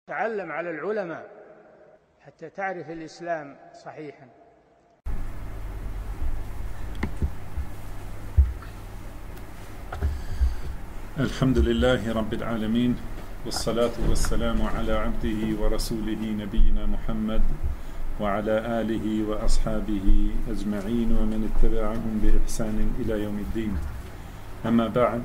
تعلم على العلماء حتى تعرف الإسلام صحيحا. الحمد لله رب العالمين، والصلاة والسلام على عبده ورسوله نبينا محمد وعلى آله وأصحابه أجمعين ومن اتبعهم بإحسان إلى يوم الدين. أما بعد،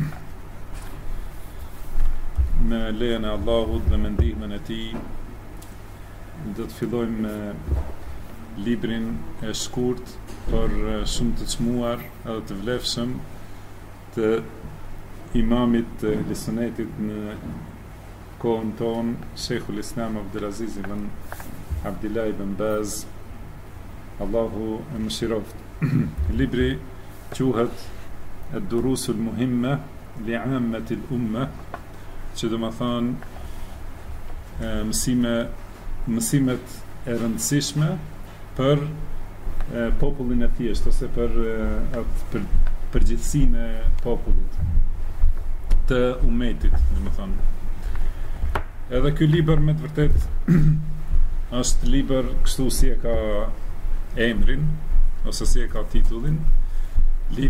me lejen e Allahut dhe me ndihmën e Tij do të fillojmë me librin e shkurt por shumë të çmuar edhe të vlefshëm të imamit të Sunetit në kohën tonë, Sheikhul Islam Abdulaziz ibn Abdullah ibn Baz, Allahu e mëshiroft. Libri quhet Ad-Durusul Muhimma li 'Ammatil Ummah, që do më thonë mësimet e rëndësishme për popullin e thjesht, ose për përgjithsinë e popullit të umetit, do më thonë. Edhe ky libër me të vërtet është libër kështu si e ka emrin, ose si e ka titullin, i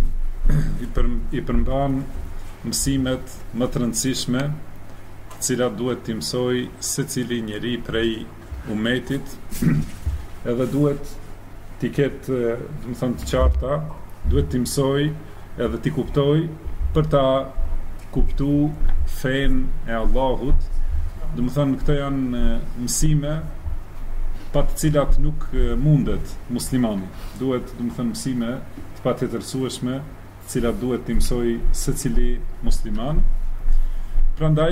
përmban mësimet më të rëndësishme cilat duhet t'i mësoj secili njeri prej umetit, edhe duhet t'i ketë, do të thonë, të qarta, duhet t'i mësoj edhe t'i kuptoj për ta kuptu fen e Allahut. Do të thonë, këto janë mësime pa të cilat nuk mundet muslimani. Duhet, do të thonë, mësime të patjetërsueshme, të cilat duhet t'i mësoj secili musliman. Prandaj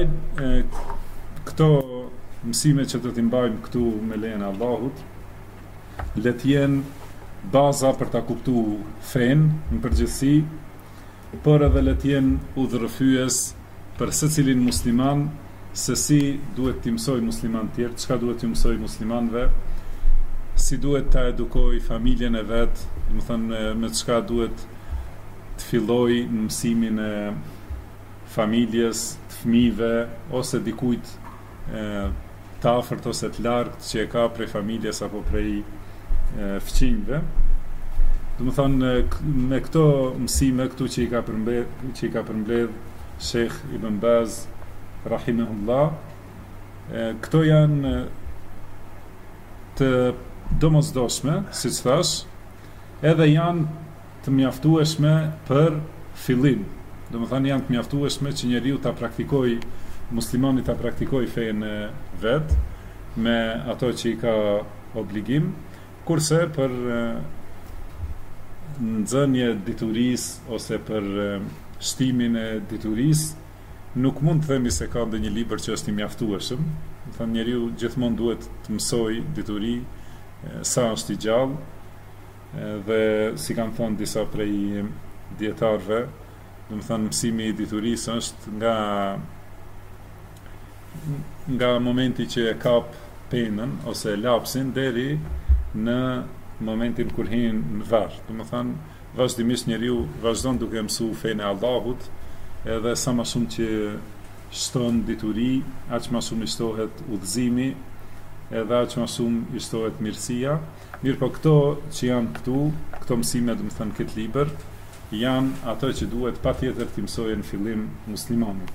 këto mësime që do t'i mbajmë këtu me lejen e Allahut, le të jenë baza për ta kuptuar fen në përgjithësi, por edhe le të jenë udhërrëfyes për secilin musliman se si duhet t'i mësoj musliman tjerë, çka duhet t'i mësoj muslimanëve, si duhet ta edukoj familjen e vet, do të thënë me çka duhet të filloj në mësimin e familjes, të fëmijëve, ose dikujt të afërt ose të largët që e ka prej familjes apo prej fëmijëve. Do të thonë, me këto mësime këtu që i ka përmbledh Sheikh Ibn Baz rahimahullah, këto janë të domosdoshme, siç thash, edhe janë të mjaftueshme për fillim. Do të thonë, janë të mjaftueshme që njeriu ta praktikoj, muslimani ta praktikoj fen e vet me ato që i ka obligim, kurse për nxënje diturisë ose për shtimin e diturisë nuk mund të themi se ka ndonjë libër që është i mjaftueshëm. Do të thonë, njeriu gjithmonë duhet të mësoj dituri sa është i gjallë, dhe si kanë thënë disa prej dietarëve, do të thonë, mësimi i diturisë është nga momenti që e kap penën ose lapsin deri në momentin kur hin në varr. Do të thonë, vazhdimisht njeriu vazhdon duke mësuar fenë e Allahut, edhe sa më shumë që shton dituri, aq më shumë i shtohet udhëzimi, edhe aq më shumë i shtohet mirësia. Mirë, po këto që janë këtu, këto mësime, do të thonë, këtë libër, janë ato që duhet patjetër t'i mësojë në fillim muslimani.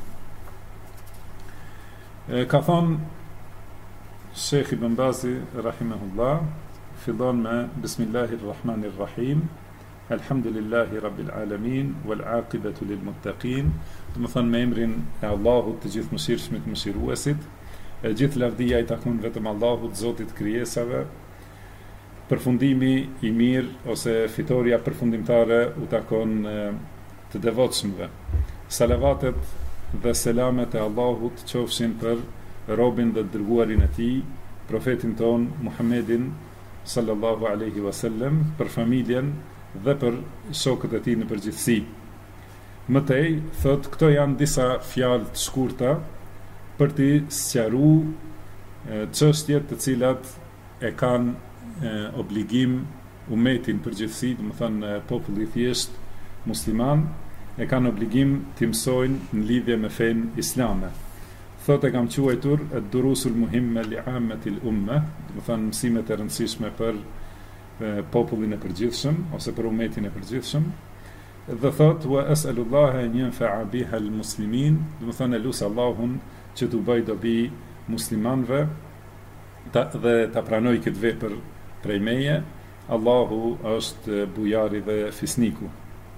Ka thonë Sheikh Ibn Bazi rahimahullah, fillon me Bismillahirrahmanirrahim, Alhamdulillahi Rabbil Alamin, wal aqibatu lil muttaqin. Do të thonë, me emrin e Allahut të gjithë mëshirshmit, mëshiruesit, e gjithë lavdia i takon vetëm Allahut, Zotit krijesave. Përfundimi i mirë ose fitoria përfundimtare u takon të devotshmëve. Salavatet dhe selamet e Allahut qofshin për robin dhe dërguarin e tij, profetin ton Muhammedin sallallahu alaihi wasallam, për familjen dhe për shokët e tij në përgjithësi. Mëtej, thot, këto janë disa fjalë të shkurta për t'i sqaruar çështjet të cilat e kanë obligim umetin përgjithësi, do të thonë populli i thjesht musliman, e kanë obligim t'i mësojnë në lidhje me fenë islame. Thot e kam quajtur ad-durusul muhimme li ammatil umme, do të thënë mësimet e rëndësishme për popullin e përgjithshëm ose për umetin e përgjithshëm. Dhe thot wa as'alullaha an yanfa'a biha al-muslimin, do të thënë lut Allahun që t'u bëj dobi muslimanëve dhe ta pranoj këtë vepër prej meje. Allahu është bujari dhe fisniku.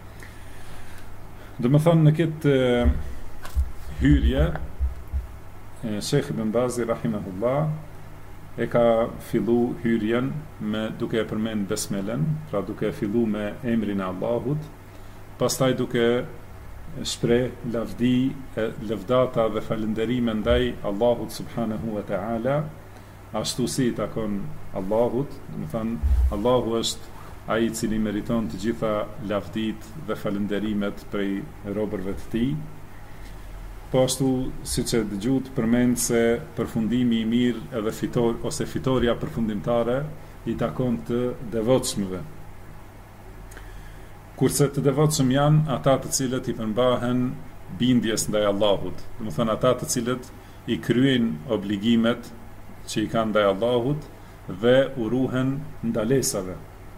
Do të thënë në këtë hyrje Sheikh Ibn Bazi rahimahullah e ka fillu hyrjen me duke e përmend besmelen, pra duke fillu me emrin e Allahut, pastaj duke shpreh lavdi, lëvdata dhe falënderime ndaj Allahut subhanahu wa ta'ala, ashtu si i takon Allahut, do të thënë Allahu është ai i cili meriton të gjitha lavdit dhe falënderimet prej robërve të tij. Po ashtu siç e dëgjut përmend se përfundimi i mirë edhe fitoria përfundimtare i takon të devotshmëve. Kurse të devotshëm janë ata të cilët i përmbahen bindjes ndaj Allahut, do të thënë ata të cilët i kryejnë obligimet që i kanë ndaj Allahut dhe uruhen ndalesave.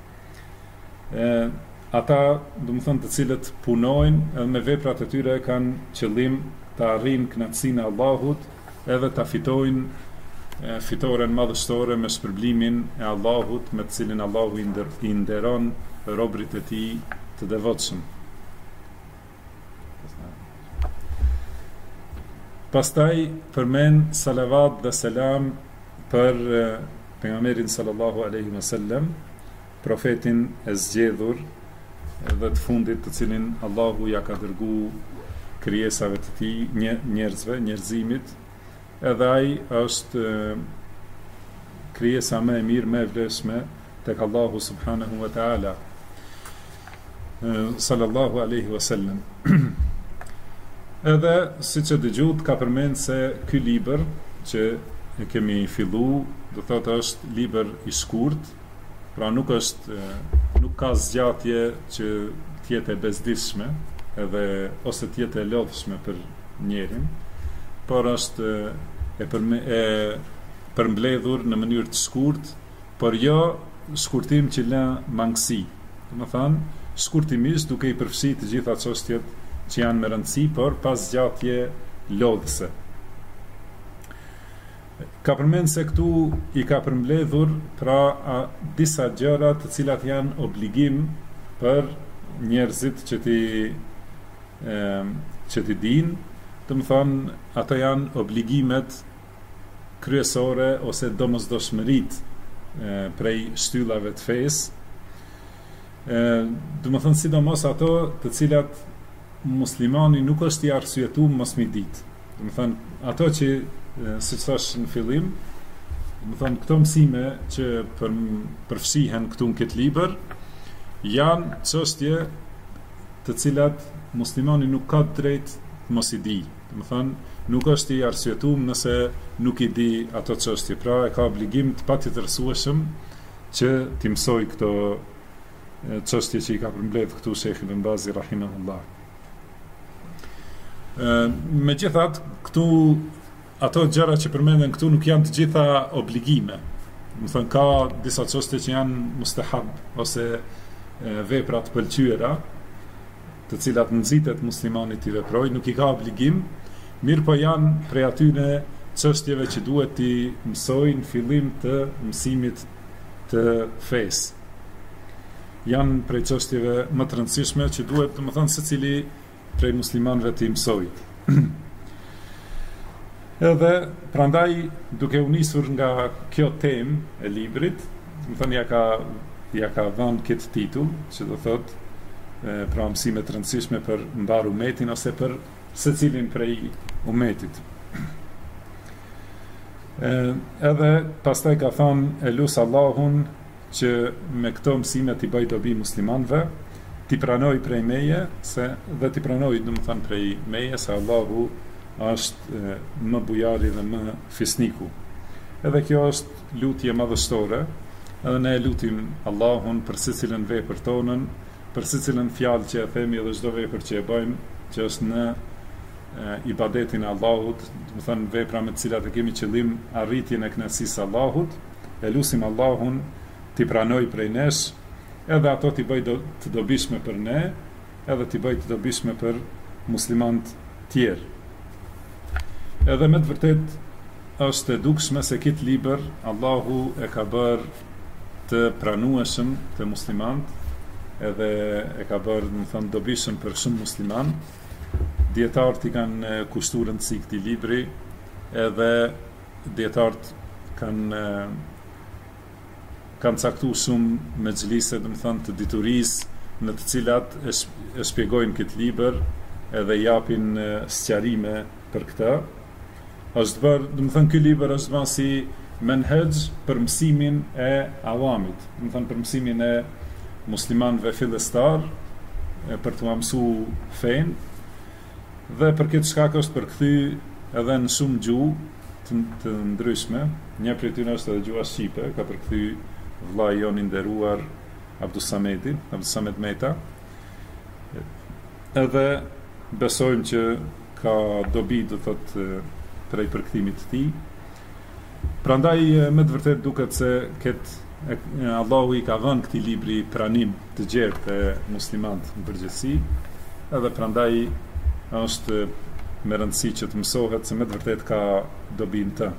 Ata, do të thënë, të cilët punojnë edhe me veprat e tyre kanë qëllim të arrijnë kënaqësinë e Allahut edhe ta fitojnë fitoren madhështore me shpërblimin e Allahut me të cilin Allahu i nderon robërit e tij të devotshëm. Pastaj përmend salavat dhe selam për pejgamberin sallallahu alaihi wasallam, profetin e zgjedhur dhe të fundit të cilin Allahu ja ka dërguar krijesave të tij, njerëzimit, edhe ai është krijesa më e mirë, më e vlefshme tek Allahu subhanahu wa ta'ala. Sallallahu alaihi wasallam. Edhe siç e dëgjut ka përmend se ky libër që e kemi fillu, do thotë është libër i shkurt, pra nuk ka zgjatje që të jetë e bezdishme edhe ose të jetë e lodhshme për njerin, por është e përmbledhur në mënyrë të shkurt, por jo shkurtim që lë mangësi. Do të thënë shkurtimisht duke i përfshi të gjitha çështjet që janë me rëndësi, por pas zgjatje lodhëse. Ka përmend se këtu i ka përmbledhur pra disa gjëra të cilat janë obligim për njerëzit që ti dinë, të më thonë ato janë obligimet kryesore ose domosdoshmërit prej shtyllave të fesë, do më thënë sidomos ato të cilat muslimani nuk është i arsyetuar mos mi ditë. Do më thënë ato që siç thash në fillim, do më thënë këto mësime që përfshihen këtu në këtë libër janë çështje të cilat muslimani nuk ka drejt mos i di. Do më thënë nuk është i arsyetuar nëse nuk i di ato çështje, pra e ka obligim të patjetërsueshëm që t'i mësoj këto çështje që i ka përmbledh këtu Sheikh Ibn Bazi rahimahullah. Megjithatë, këtu ato gjëra që përmenden këtu nuk janë të gjitha obligime. Do të thënë ka disa çështje që janë mustahab ose vepra të pëlqyera, të cilat nxitet muslimani t'i veprojë, nuk i ka obligim, mirë po janë prej atyre çështjeve që duhet t'i mësojë në fillim të mësimit të fesë. Janë prej çështjeve më të rëndësishme që duhet, domethënë, secili prej muslimanëve t'i mësojë. Edhe prandaj duke u nisur nga kjo temë e librit, domethënë ja ka dhënë këtë titull, që do thotë pra mësime të rëndësishme për mbar umetin ose për secilin prej umetit. Edhe pastaj ka thënë elus Allahun që me këto mësime t'i bëj dobi muslimanëve, t'i pranoj prej meje dhe t'i pranoj, domethënë, prej meje se Allahu është më bujari dhe më fisniku. Edhe kjo është lutje madhështore, edhe ne lutim Allahun për secilën vepër tonën, për secilën fjalë që e themi dhe çdo vepër që e bëjmë, që është në ibadetin e Allahut, do të thënë vepra me të cilat e kemi qëllim arritjen e kënaqësisë së Allahut, e lutim Allahun t'i pranoj prej nesh, edhe ato t'i bëj të dobishme për ne, edhe t'i bëj të dobishme për muslimanët tjerë. Edhe me të vërtet është e dukshme se këtë libër Allahu e ka bërë të pranueshëm të muslimanët, edhe e ka bërë, do të thënë, dobishëm për shumë musliman. Dietarët i kanë kushtuar rëndësi këtij libri, edhe dietarët kanë caktuar shumë mexhlise, do të thënë, të diturisë në të cilat e shpjegojnë këtë libër edhe japin sqarime për këtë. Është bërë, do të thënë, ky libër është bërë si menhej për mësimin e awamit, do të thënë për mësimin e muslimanëve fillestar, për t'u mësuar fen, dhe për këtë shkak është përkthy edhe në shumë gjuhë të ndryshme. Një prej tyre është edhe gjuha shqipe, ka përkthy vllai jon i nderuar Abdusamed Meta. Edhe besojmë që ka dobi, do thotë, prej përkthimit të tij. Prandaj me të vërtet duket se Allahu i ka dhënë këtij libri pranim të gjerë te muslimanët në përgjithësi, edhe prandaj është me rëndësi që të mësohet se me të vërtet ka dobin të.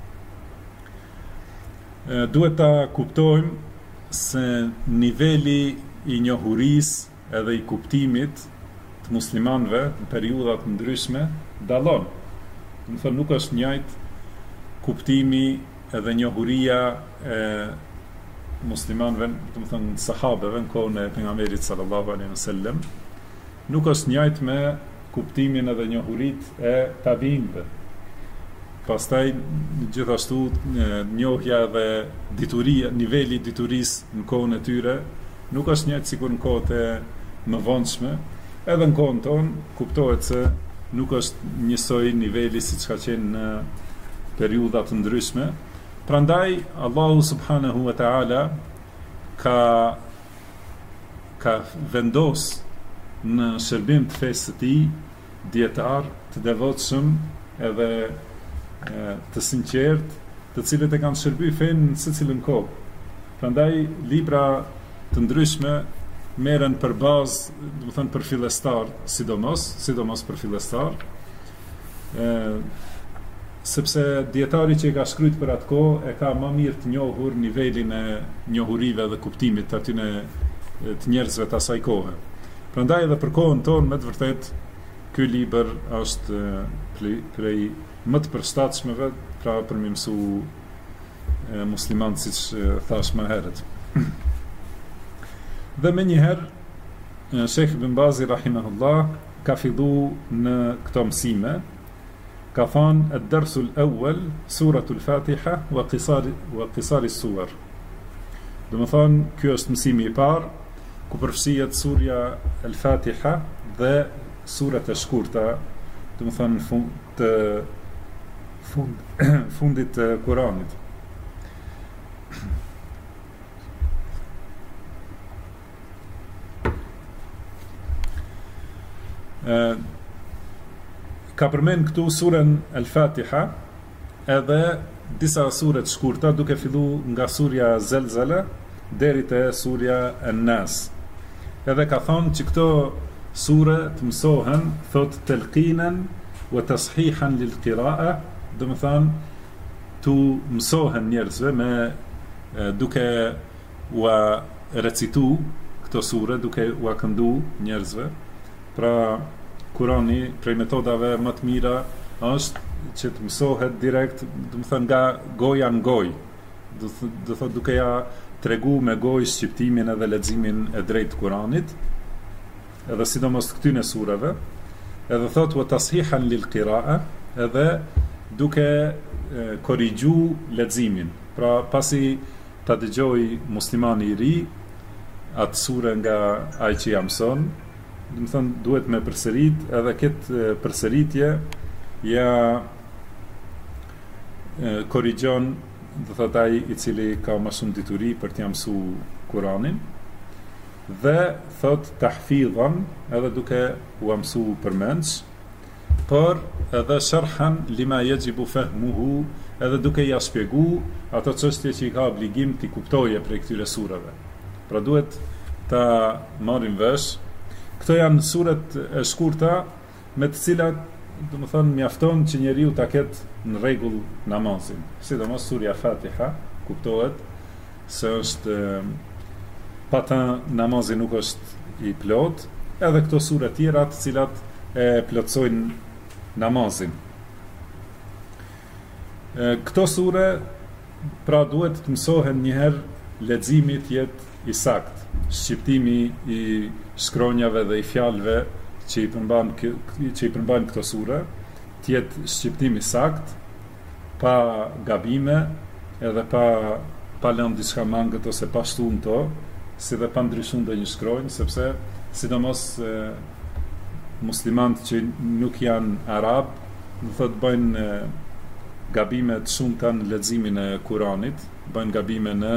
Duhet ta kuptojmë se niveli i njohurisë edhe i kuptimit të muslimanëve në periudha të ndryshme dallon. Do të thonë, nuk është njëjtë kuptimi edhe njohuria e muslimanëve, do të thonë sahabeve në kohën e pejgamberit sallallahu alaihi wasallam, nuk është njëjtë me kuptimin edhe njohuritë e tabiinëve. Pastaj gjithashtu njohja dhe dituria, niveli i diturisë në kohën e tyre nuk është njëjtë sikur në kohët e mëvonshme. Edhe në kohën tonë kuptohet se nuk është njësoj niveli siç ka qenë në periudha të ndryshme. Prandaj Allahu subhanahu wa taala ka vendos në shërbim të fesë të tij dietar të devotshëm edhe të sinqert, të cilët e kanë shërbyer fenë në secilën kohë. Prandaj libra të ndryshme merren për bazë, do të thënë për fillestar, sidomos për fillestar, sepse dietari që e ka shkruajt për atë kohë e ka më mirë të njohur nivelin e njohurive dhe kuptimit të atyne të njerëzve të asaj kohe. Prandaj edhe për kohën tonë, me të vërtet, ky libër është prej më të përshtatshmeve, pra për me mësu muslimanët, siç thash më herët. Dhe me njëherë Sheikh Ibn Bazi rahimahullah ka fillu në këto mësime, ka thënë ad-darsul awwal suratul Fatiha wa qisari suwar. Do të thonë, ky është mësimi i parë ku përfshihet surja al-Fatiha dhe surat e shkurta, do të thonë fundit të Kuranit. Ka përmend këtu surën al-Fatiha edhe disa sure të shkurta, duke fillu nga surja Zelzala deri te surja An-Nas. Edhe ka thonë që këto sure të mësohen, thot telqinen wa tashihan lil qira'a, do të thonë tu mësohen njerëzve me duke ua recitu këto sure, duke ua këndu njerëzve. Pra Kurani prej metodave më të mira është që të mësohet direkt, do të thonë nga goja në gojë. Do thotë duke ja tregu me gojë shqiptimin edhe leximin e drejtë të Kuranit, edhe sidomos të këtyne sureve. Edhe thotë wa tashihan lil qira'a, edhe duke korrigju leximin. Pra pasi ta dëgjoj muslimani i ri atë sure nga ai që ja mëson, do të thonë duhet me përsërit, edhe këtë përsëritje ja korrigjon, do thotë ai i cili ka më shumë dituri për t'ia mësuar Kuranin, dhe thot tahfidhan, edhe duke u mësuar përmendsh, por edhe sharhan lima yajibu fahmuhu, edhe duke ja shpjegu ato çështje që i ka obligim t'i kuptoje prej këtyre surave. Pra duhet ta marrim vesh. Këto janë suret e shkurta me të cilat do të thonë mjafton që njeriu ta ketë në rregull namazin. Sidomos surja Fatiha kuptohet se është pa ta namazi nuk është i plot, edhe këto sure tjera të cilat e plotësojnë namazin. Këto sure pra duhet të mësohen njëherë leximi të jetë i sakt, shqiptimi i shkronjave dhe i fjalëve që i përmbajnë këto sure, të jetë shqiptimi i sakt, pa gabime, edhe pa lënë diçka mangët ose pa shtunë to, si dhe pa ndryshuar ndonjë shkronjë, sepse sidomos muslimanët që nuk janë arab, do thotë bëjnë gabime të shumta në leximin e Kuranit, bëjnë gabime në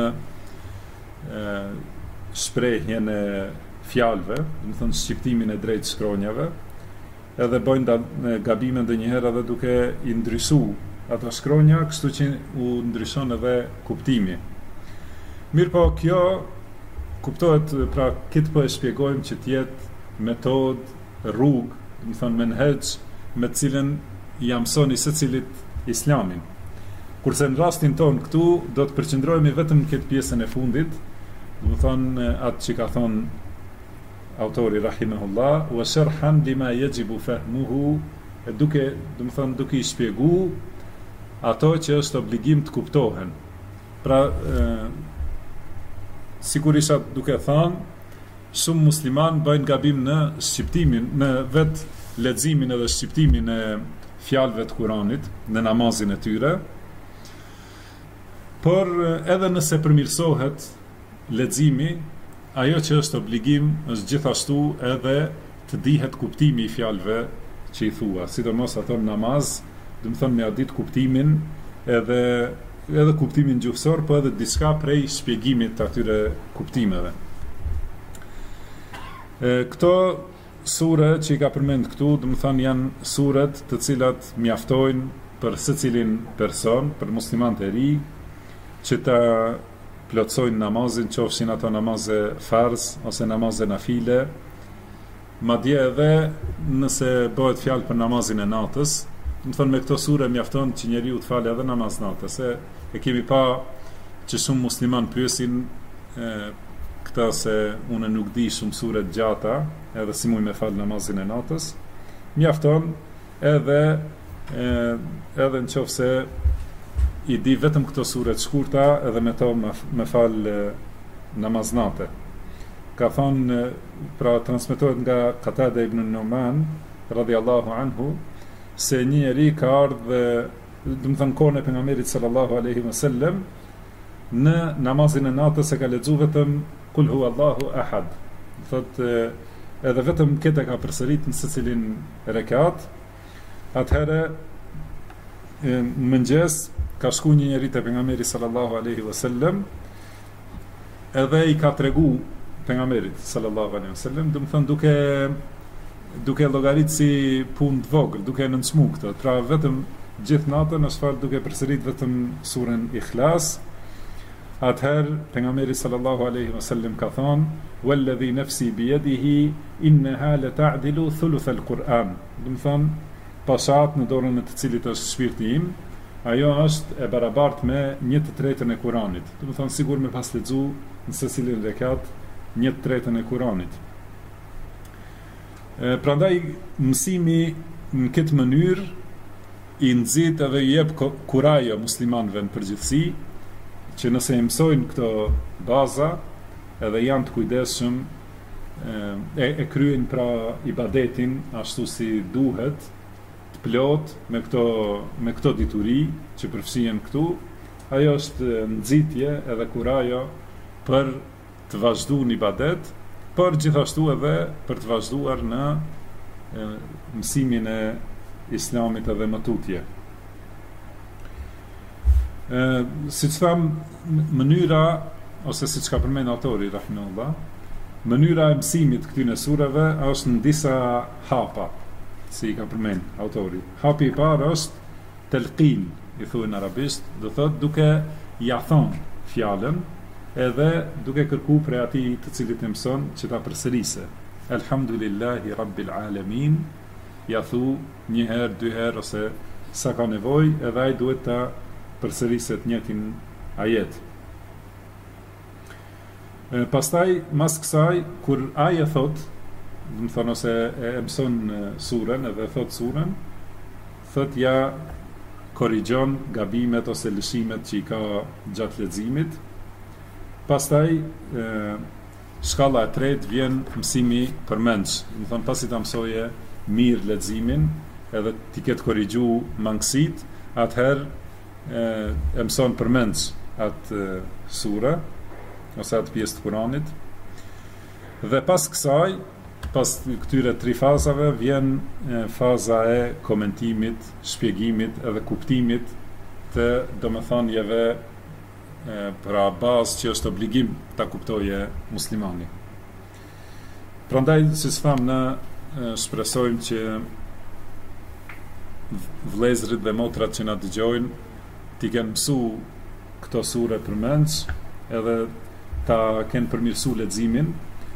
shprehjen e fjalëve, do të thonë shqiptimin e drejtë shkronjave, edhe bëjnë gabime ndonjëherë edhe duke i ndryshuar ato shkronja, kështu që u ndryshon edhe kuptimi. Mirë po, kjo kuptohet, pra këtë po e shpjegojmë që t'jetë metodë, rrugë, do të thonë menhej, me cilën ja mësoni secilit Islamin. Kurse në rastin ton këtu do të përqendrohemi vetëm në këtë pjesën e fundit, do të thonë atë që ka thonë autori rahimahullah, wa sharhan lima yajibu fahmuhu, duke i shpjegu ato që është obligim të kuptohen. Pra, sigurisht duke thënë, shumë musliman bëjnë gabim në shqiptimin, në vetë leximin edhe shqiptimin e fjalëve të Kuranit, në namazin e tyre, por edhe nëse përmirësohet leximi, ajo që është obligim është gjithashtu edhe të dihet kuptimi i fjalëve që i thua, sidomos ato në namaz, do të thonë me ditë kuptimin, edhe kuptimin gjuhësor, po edhe diçka prej shpjegimit të atyre kuptimeve. Këto sure që i ka përmend këtu, do të thonë janë suret të cilat mjaftojnë për secilin person, për muslimanët e ri, që ta plotësojnë namazin, qofshin ato namaze farz ose namaze nafile, madje edhe nëse bëhet fjalë për namazin e natës, do të thonë me këto sure mjafton që njeriu të falë edhe namaz natës. E kemi pa që shumë musliman pyesin këta se unë nuk di shumë sure të gjata, edhe si muj me falë namazin e natës, mjafton edhe në qoftë se i di vetëm këto sure të shkurta, edhe me to me falë namaz nate. Ka thonë, pra transmetohet nga Qatada ibn Numan radhiyallahu anhu, se një njeri ka ardhur, do të thënë kohën e pejgamberit sallallahu alaihi wasallam, në namazin e natës e ka lexuar vetëm Kul huwallahu ahad. Thotë edhe vetëm këtë ka përsërit në secilin rekat. Atëherë në mëngjes ka shku një njeri te pejgamberi sallallahu alaihi wasallam, edhe i ka tregu pejgamberit sallallahu alaihi wasallam, do të thënë duke llogarit si punë të vogël, duke nënçmu këtë. Pra vetëm gjithë natën është falë duke përsërit vetëm surën Ikhlas. Atëherë pejgamberi sallallahu alaihi wasallam ka thonë: "Walladhi nafsi biyadihi innaha la ta'dilu thuluth al-Qur'an." Do të thonë, pasat në dorën e të cilit është shpirti im, ajo është e barabartë me 1/3 e Kuranit. Do të thonë sigur me pas lexu në secilin rekat 1/3 e Kuranit. Prandaj mësimi në këtë mënyrë i nxit edhe i jep kurajo muslimanëve në përgjithësi, që nëse i mësojnë këto baza, edhe janë të kujdesshëm, e kryejnë pra ibadetin ashtu si duhet, të plot me këto dituri që përfshihen këtu, ajo është nxitje edhe kurajo për të vazhduar në ibadet, por gjithashtu edhe për të vazhduar në mësimin e Islamit edhe më tutje. Siç tham, mënyra ose siç ka përmend autori rahimahullah, mënyra e mësimit këtyre sureve është në disa hapa. si ka përmend autori. Hapi I parë është telqin, I thuhen arabisht, do thot duke ja thon fjalën edhe duke kërku prej atij të cilit e mëson që ta përsërisë. Elhamdulillahi Rabbil Alamin, ja thu një herë, dy herë ose sa ka nevojë, edhe ai duhet ta përsërisë të njëjtin ajet. Pastaj mas kësaj kur ai e thot, do të thonë ose e mëson surën edhe thot surën, thot ja korrigjon gabimet ose lëshimet që I ka gjatë leximit. Pastaj shkalla e tretë vjen mësimi përmendsh. Do të thonë pasi ta mësoje mirë leximin, edhe ti ketë korrigju mangësit, atëherë e mëson përmendsh atë sure ose atë pjesë të Kuranit. Dhe pas kësaj, pas këtyre 3 fazave vjen faza e komentimit, shpjegimit edhe kuptimit të domethënieve pra bazë që është obligim ta kuptoje muslimani. Prandaj siç tham në shpresojmë që vëllezërit dhe motrat që na dëgjojnë t'i kenë mësu këto sure përmendsh edhe ta kenë përmirësu leximin.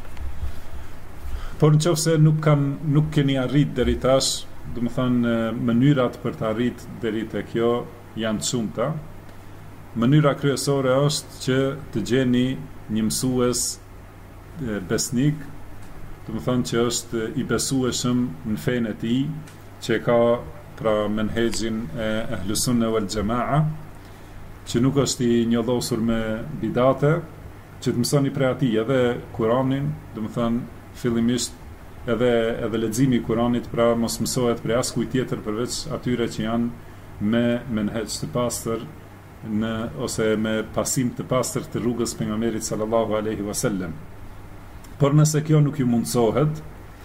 Por nëse nuk keni arrit deri tash, do të thonë mënyrat për të arrit deri te kjo janë të shumta. Mënyra kryesore është që të gjeni një mësues besnik, do të thonë që është I besueshëm në fenë e tij, që ka pra menhexhin e Ahlus Sunne wal Jamaa, që nuk është I njollosur me bidate, që të mësoni prej atij edhe Kuranin, do të thonë fillimisht edhe leximi I Kuranit, pra mos mësohet prej askujt tjetër përveç atyre që janë me menhexh të pastër ose me pasim të pastër të rrugës pejgamberit sallallahu alaihi wasallam. Por nëse kjo nuk ju mundsohet,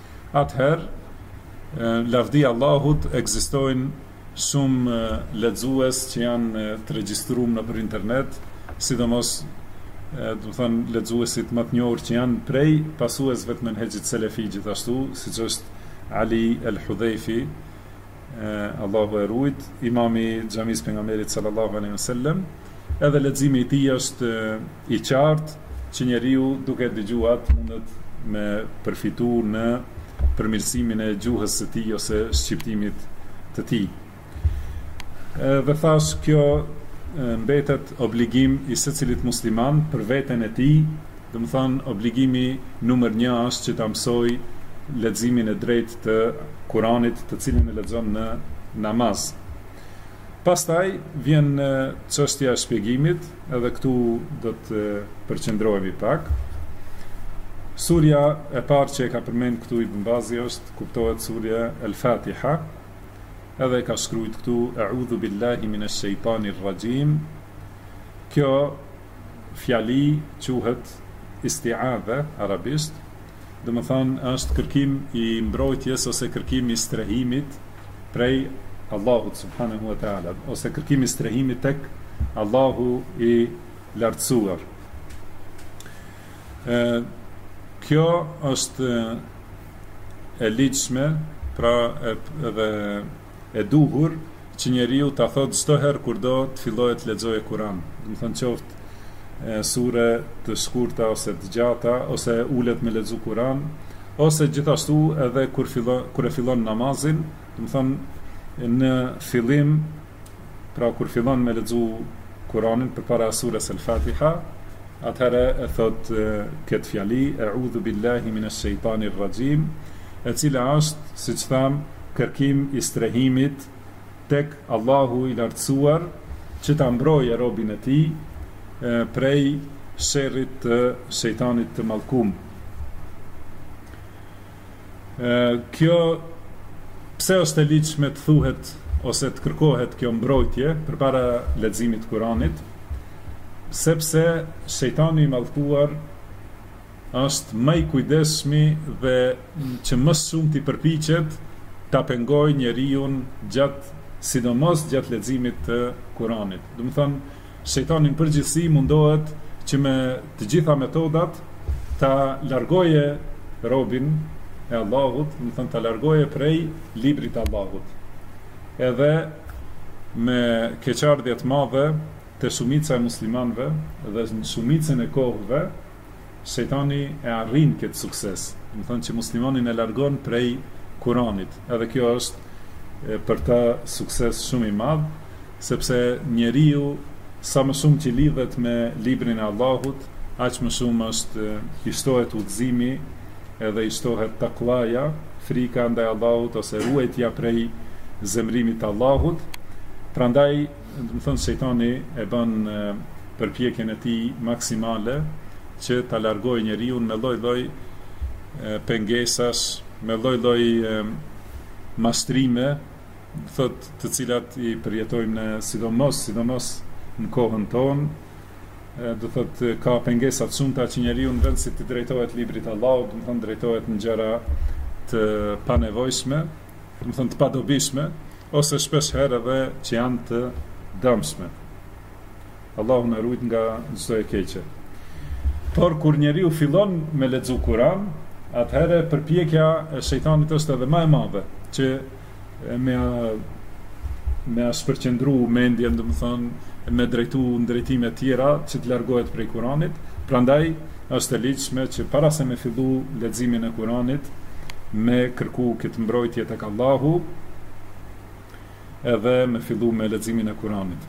atëherë lavdi Allahut ekzistojnë shumë lexues që janë të regjistruar nëpër internet, sidomos do të thonë lexuesit më të njohur që janë prej pasuesve të menhexhit selefi, gjithashtu siç është Ali el-Hudhaifi, Allahu e ruajt, imami I xhamisë pejgamberit sallallahu alaihi wasallam. Edhe leximi I tij është I qartë që njeriu duke dëgjuar mundet me përfitu në përmirësimin e gjuhës së tij ose shqiptimit të tij. Dhe thash kjo mbetet obligim I secilit musliman për veten e tij, do të thonë obligimi numër 1 është që ta mësoj leximin e drejtë të Kuranit, të cilin e lexon në namaz. Pastaj vjen çështja e shpjegimit, edhe këtu do të përqendrohemi pak. Surja e parë që e ka përmend këtu Ibn Bazi kuptohet surja El-Fatiha, edhe ka shkruajt këtu A'udhu billahi minash shaitanir rajim. Kjo fjali quhet isti'adha arabisht, do të thonë është kërkim I mbrojtjes ose kërkim I strehimit prej Allahut subhanahu wa taala, ose kërkim I strehimit tek Allahu I lartësuar. Kjo është e ligjshme, pra edhe e duhur që njeriu ta thotë çdo herë kur do të fillojë të lexojë Kur'an. Do të thonë qoftë sure të shkurta ose të gjata, ose ulet me lexu Kur'an, ose gjithashtu edhe kur e fillon namazin, do të thonë në fillim, pra kur fillon me lexu Kur'anin përpara surës El-Fatiha, atëherë e thot këtë fjali A'udhu billahi minash shaitanir rajim, e cila është, siç tham, kërkim I strehimit tek Allahu I lartësuar, që ta mbrojë robën e tij prej sherrit të shejtanit të mallkum. Kjo pse është e ligjshme të thuhet ose të kërkohet kjo mbrojtje përpara leximit të Kuranit? Sepse shejtani I mallkuar është më I kujdesshëm dhe që më shumë t'i përpiqet ta pengojë njeriu sidomos gjatë leximit të Kuranit. Do të thonë shejtani në përgjithësi mundohet që me të gjitha metodat ta largoje robin e Allahut, do të thonë ta largoje prej librit të Allahut. Edhe me keqardhje të madhe te shumica e muslimanëve dhe në shumicën e kohëve, shejtani e arrin këtë sukses. Do të thonë që muslimanin e largon prej Kuranit. Edhe kjo është për ta sukses shumë i madh, sepse njeriu sa më shumë që lidhet me librin e Allahut, aq më shumë është i shtohet udhëzimi, edhe i shtohet takuaja, frika ndaj Allahut ose ruajtja prej zemrimit të Allahut. Prandaj, do të thonë shejtani e bën përpjekjen e tij maksimale që ta largojë njeriu me lloj-lloj pengesash, me lloj-lloj mashtrime, thot të cilat i përjetojmë në sidomos në kohën tonë. Do thot ka pengesa të shumta që njeriu në vend se të drejtohet librit të Allahut, do të thonë drejtohet në gjëra të panevojshme, do të thonë të padobishme, ose shpesh herë edhe që janë të dëmshme. Allahu na ruaj nga çdo e keqe. Por kur njeriu fillon me lexu Kur'an, atëherë përpjekja e shejtanit është edhe më e madhe, që me a shpërqendru mendjen, do të thonë me drejtu në drejtime tjera që të largohet prej Kuranit. Prandaj është e ligjshme që para se me fillu leximin e Kuranit, me kërku këtë mbrojtje tek Allahu, edhe me fillu me leximin e Kuranit.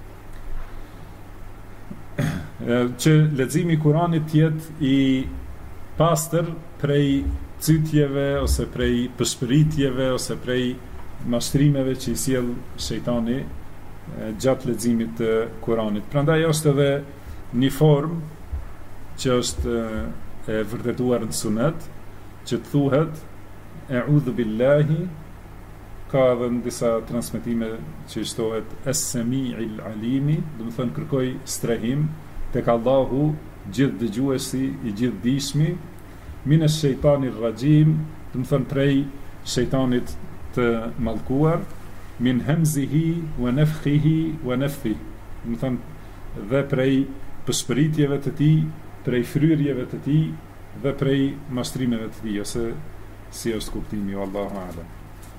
Që leximi i Kuranit të jetë i pastër prej cytjeve ose prej pëshpëritjeve ose prej mashtrimeve që i sjell shejtani gjatë leximit të Kuranit. Prandaj është edhe një formë që është e vërtetuar në sunet, që të thuhet E'udhu billahi, ka edhe në disa transmetime që i shtohet Es-Semi'il Alimi, do të thënë kërkoj strehim tek Allahu, gjithë dëgjuesi, i gjithë dishmi, Minash shejtanir rajim, do të thënë prej shejtanit të mallkuar, min hamzihi wa nafthihi wa nafthihi, do të thënë dhe prej pëshpëritjeve të tij, prej fryrjeve të tij dhe prej mashtrimeve të tij, ose si është kuptimi, Allahu a'lam.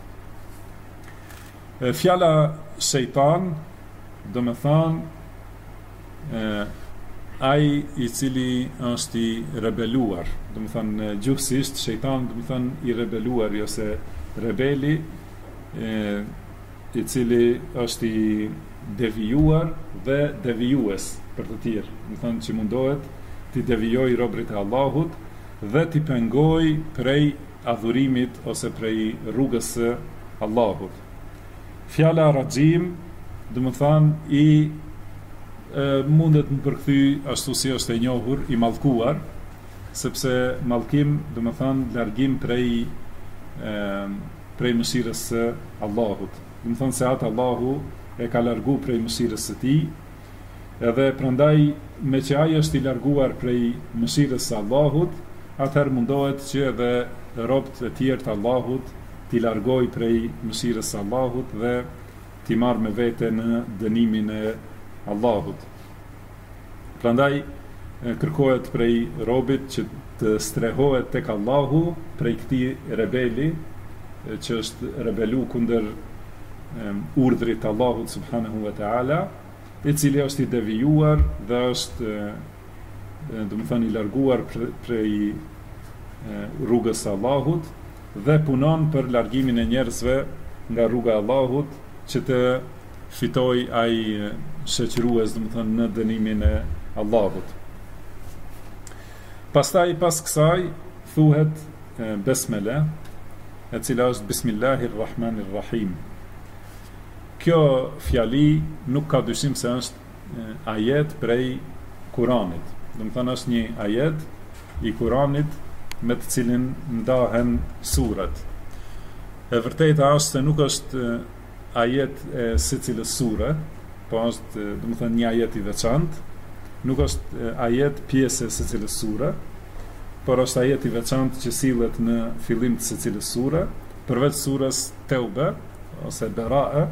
Fjala shejtan, do të thënë ai i cili është i rebeluar, do të thënë gjuhësisht shejtan do të thënë i rebeluar ose rebeli, i cili është i devijuar dhe devijues për të tjerë, do të thënë që mundohet të devijojë robërit e Allahut dhe të pengojë prej adhurimit ose prej rrugës së Allahut. Fjala rajim, do të thënë i mundet në përkthy ashtu si është e njohur, i mallkuar, sepse mallkim do të thënë largim prej mëshirës së Allahut. Do të thënë se atë Allahu e ka largu prej mëshirës së tij, edhe prandaj me që ai është i larguar prej mëshirës së Allahut, atëherë mundohet që edhe robët e tjerë të Allahut t'i largoj prej mëshirës së Allahut dhe t'i marrë me vete në dënimin e Allahut. Prandaj kërkohet prej robit që të strehohet tek Allahu prej këtij rebeli që është rebelu kundër urdhrit të Allahut subhanahu wa taala, i cili është i devijuar dhe është do të thënë i larguar prej rrugës së Allahut dhe punon për largimin e njerëzve nga rruga e Allahut, që të fitoj ai shoqërues, do të thënë në dënimin e Allahut. Pastaj pas kësaj thuhet besmele, e cila është Bismillahirrahmanirrahim. Kjo fjali nuk ka dyshim se është ajet prej Kuranit. Do të thënë është një ajet i Kuranit me të cilin ndahen surat. E vërteta është se nuk është ajet e secilës sure, po është do të thënë një ajet i veçantë, nuk është ajet pjesë e secilës sure, por është ajet i veçantë që sillet në fillim të secilës sure, përveç surës Teube ose Bera'a.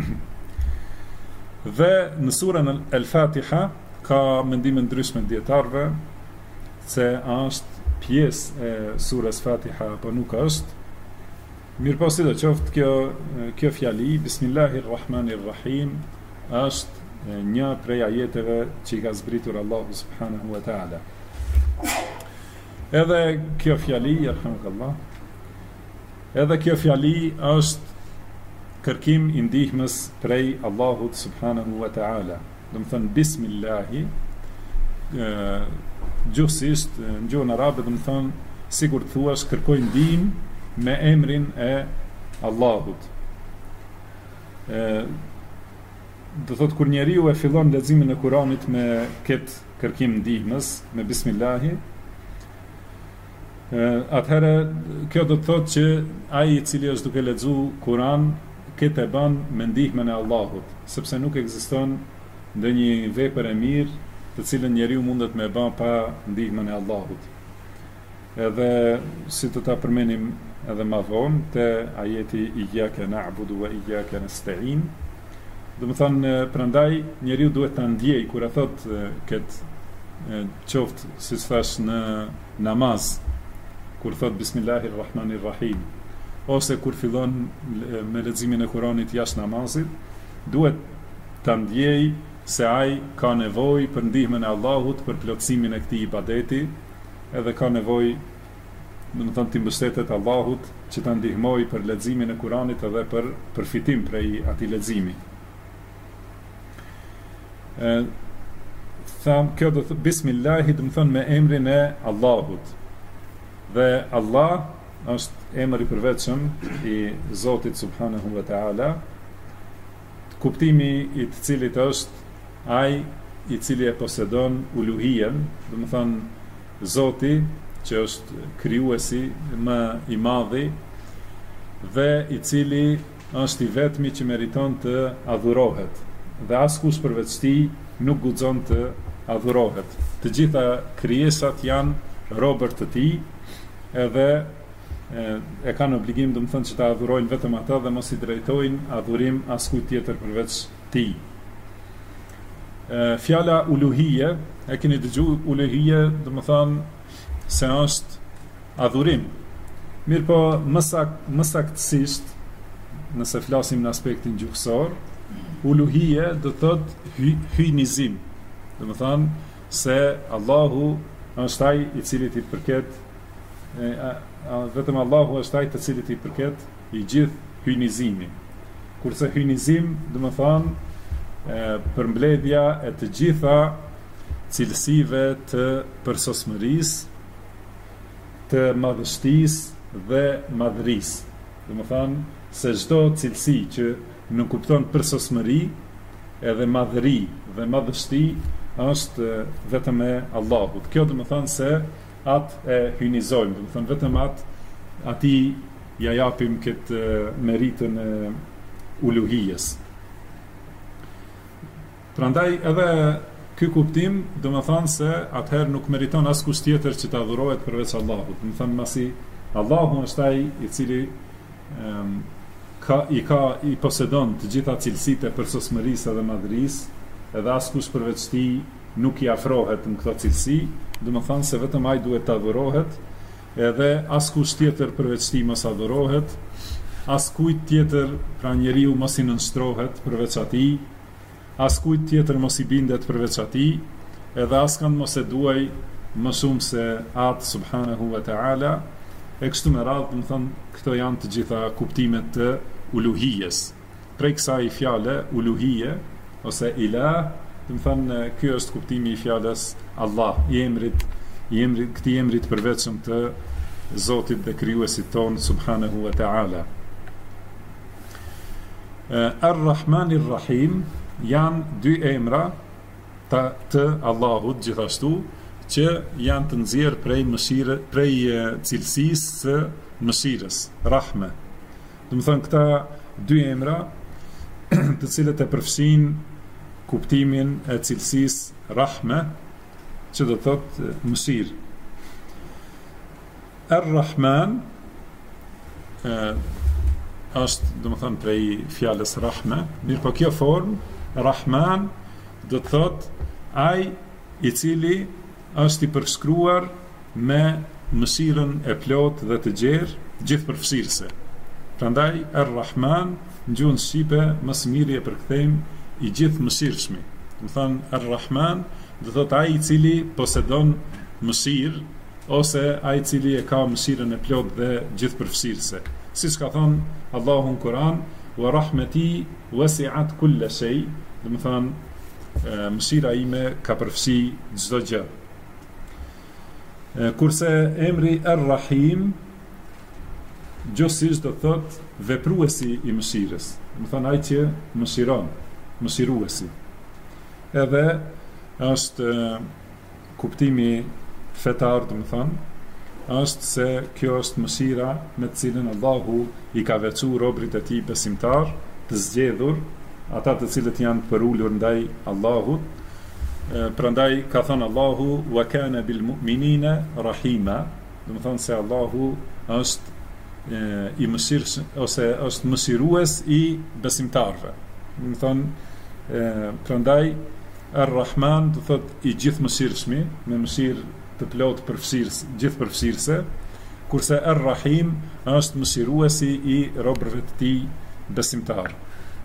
Dhe në surën El-Fatiha ka mendime ndryshme dietarëve se është pjesë e surës Fatiha apo nuk është. Mirë po si do qoftë kjo fjali, Bismillahirrahmanirrahim, është një prej ajeteve që i ka zbritur Allahu subhanahu wa ta'ala. Edhe kjo fjali, yarhamukallah, edhe kjo fjali është kërkim i ndihmës prej Allahut subhanahu wa ta'ala. Do të thënë Bismillahi, gjuhësisht në gjuhën arabe do të thënë sikur të thuash kërkoj ndihmë me emrin e Allahut. Do thot kur njeriu e fillon leximin e Kuranit me këtë kërkim ndihmës, me Bismillahi, atëherë kjo do të thot që ai i cili është duke lexuar Kur'an këtë e bën me ndihmën e Allahut, sepse nuk ekziston ndonjë vepër e mirë të cilën njeriu mundet me bën pa ndihmën e Allahut. Edhe si të ta përmenim edhe ma vonë te ajeti Iyyaka na'budu wa iyyaka nasta'in. Do të thonë prandaj njeriu duhet ta ndjej kur e thot këtë qoftë si thash në namaz, kur thot Bismillahirrahmanirrahim, ose kur fillon me leximin e Kuranit jashtë namazit, duhet ta ndjej se ai ka nevojë për ndihmën e Allahut për plotësimin e këtij ibadeti, edhe ka nevojë, do të thonë, të mbështetet Allahut që ta ndihmojë për leximin e Kuranit edhe për përfitim prej atij leximi. Tham kjo do të Bismillahi, do të thonë me emrin e Allahut. Dhe Allah është emër i përvetshëm i Zotit subhanahu wa ta'ala, kuptimi i të cilit është ai i cili e posedon uluhien, do të thonë Zoti që është krijuesi më i madhi dhe i cili është i vetmi që meriton të adhurohet, dhe askush përveç tij nuk guxon të adhurohet. Të gjitha krijesat janë robër të tij, edhe e kanë obligim, do të thonë, që ta adhurojnë vetëm ata dhe mos i drejtojnë adhurim askujt tjetër përveç tij. Fjala uluhije, e keni dëgjuar uluhije, do të thonë se është adhurim. Mirë po, më saktësisht, nëse flasim në aspektin gjuhësor, uluhije do të thotë hynizim. Do të thonë se Allahu është ai i cili i përket, vetëm Allahu është ai të cilit i përket i gjithë hynizimi. Kurse hynizim, do të thonë përmbledhja e të gjitha cilësive të përsosmërisë, të madhështisë dhe madhërisë. Do të thonë se çdo cilësi që nuk kupton përsosmëri, edhe madhëri dhe madhështi, është vetëm e Allahut. Kjo do të thonë se atë e hynizojmë, do të thonë vetëm atij ja japim këtë meritën e uluhijes. Prandaj edhe ky kuptim do të thonë se atëherë nuk meriton askush tjetër që të adhurohet përveç Allahut. Do të thonë masi Allahu është ai i cili i posedon të gjitha cilësitë e përsosmërisë dhe madhërisë, edhe askush përveç tij nuk i afrohet në këto cilësi, do të thonë se vetëm ai duhet të adhurohet, edhe askush tjetër përveç tij mos adhurohet, askujt tjetër pra njeriu mos i nënshtrohet përveç atij, askujt tjetër mos i bindet përveç atij, edhe askan mos e duaj më shumë se atë subhanahu wa ta'ala. E kështu me radhë, do të thonë, këto janë të gjitha kuptimet të uluhijes. Prej kësaj fjale uluhije ose ilah, do të thonë, ky është kuptimi i fjalës Allah, këtij emri të përvetshëm të Zotit dhe krijuesit ton subhanahu wa ta'ala. Ar-Rahmanir-Rahim janë dy emra të Allahut gjithashtu, që janë të nxjerrë prej cilësisë së mëshirës, rahme. Do të thonë këta dy emra, të cilët e përfshin kuptimin e cilësisë rahme, që do të thotë mëshirë. Ar-Rahman është, do të thonë, prej fjalës rahme, mirë po kjo formë Rahman do të thotë ai i cili është i përshkruar me mëshirën e plot dhe të gjerë, gjithëpërfshirëse. Prandaj Ar-Rahman në gjuhën shqipe më së miri e përkthejmë i gjithë mëshirshmi. Do të thonë Ar-Rahman do thotë ai i cili posedon mëshirë ose ai i cili e ka mëshirën e plot dhe gjithëpërfshirëse. Siç ka thonë Allahu në Kur'an, wa rahmeti wasi'at kulla shay, do të thonë mëshira ime ka përfshi çdo gjë. Kurse emri Ar-Rahim gjithsesi do thot vepruesi i mëshirës, do thonë ai që mëshiron, mëshiruesi. Edhe është kuptimi fetar, do thonë, është se kjo është mëshira me të cilën Allahu i ka veçuar robërit e tij besimtar, të zgjedhur, ata të cilët janë përulur ndaj Allahut. Prandaj ka thënë Allahu wa kana bil mu'minina rahima, do të thonë se Allahu është i mëshirshëm ose është mëshirues i besimtarëve. Do të thonë prandaj Ar-Rahman do thotë i gjithë mëshirshmi, me mëshirë të plot përfshirës, gjithë përfshirëse, kurse Ar-Rahim është mëshiruesi i robërve të tij besimtar.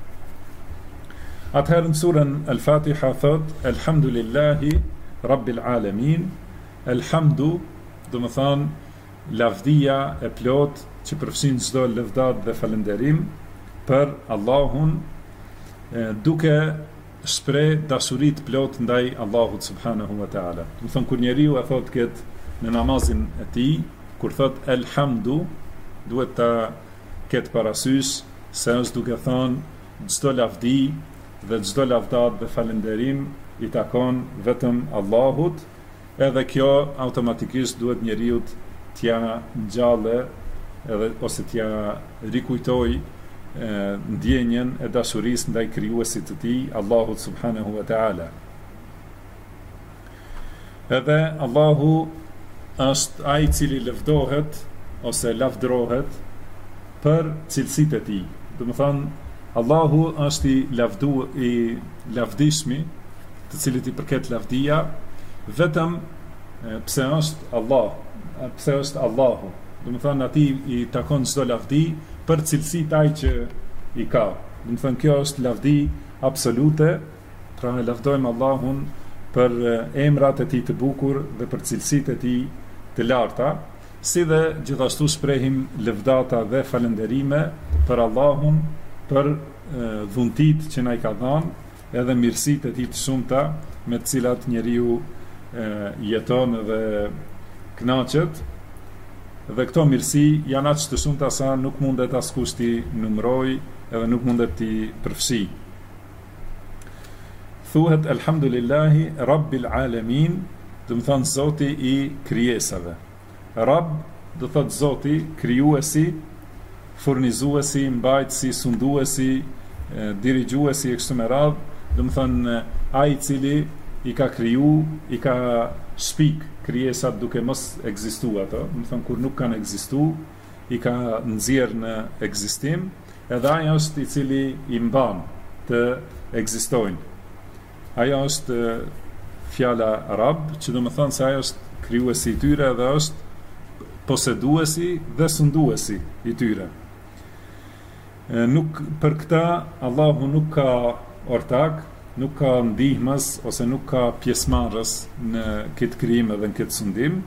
Atëherë në surën Al-Fatiha thot Elhamdulillahi Rabbil Alamin. Elhamdu do të thonë lavdia e plot që përfshin çdo lëvdat dhe falënderim për Allahun, duke shpreh dashuri të plot ndaj Allahut subhanahu wa taala. Do të thonë kur njeriu e thot këtë në namazin e tij, kur thot Elhamdu, duhet ta ketë parasysh se është duke thonë çdo lavdi dhe çdo lavdat dhe falënderim i takon vetëm Allahut, edhe kjo automatikisht duhet njeriu t'ja ngjallë edhe ose t'ja rikujtoj ndjenjen e dashurisë ndaj krijuesit të tij, Allahut subhanahu wa taala. Edhe Allahu është ai i cili lëvdohet ose lavdrohet për cilësitë e tij. Do të thonë Allahu është i lavdishmi, të cilit i përket lavdia, vetëm pse është Allah, pse është Allahu. Do të thonë atij i takon çdo lavdi për cilësitë ai që i ka. Do të thonë kjo është lavdi absolute, pra ne lavdojmë Allahun për emrat e tij të bukur dhe për cilësitë e tij të larta, si dhe gjithashtu shprehim lëvdata dhe falënderime për Allahun për dhuntit që na i ka dhënë edhe mirësitë e tij të shumta me të cilat njeriu jeton dhe kënaqet. Dhe këto mirësi janë aq të shumta sa nuk mundet askush t'i numëroj edhe nuk mundet t'i përfshi. Thuhet Elhamdulillahi Rabbil Alamin, do të thonë Zoti i krijesave. Rabb do thotë Zoti, krijuesi, furnizuesi, mbajtësi, sunduesi, dirigjuesi e kështu me radhë, do të thonë ai i cili i ka kriju, i ka shpik krijesat duke mos ekzistuar ato, do të thonë kur nuk kanë ekzistuar, i ka nxjerrë në ekzistim, edhe ai është i cili i mban të ekzistojnë. Ajo është fjala Rabb, që do të thonë se ai është krijuesi i tyre dhe është poseduesi dhe sunduesi i tyre. Nuk për këtë Allahu nuk ka ortak, nuk ka ndihmës ose nuk ka pjesëmarrës në këtë krijim dhe në këtë sundim.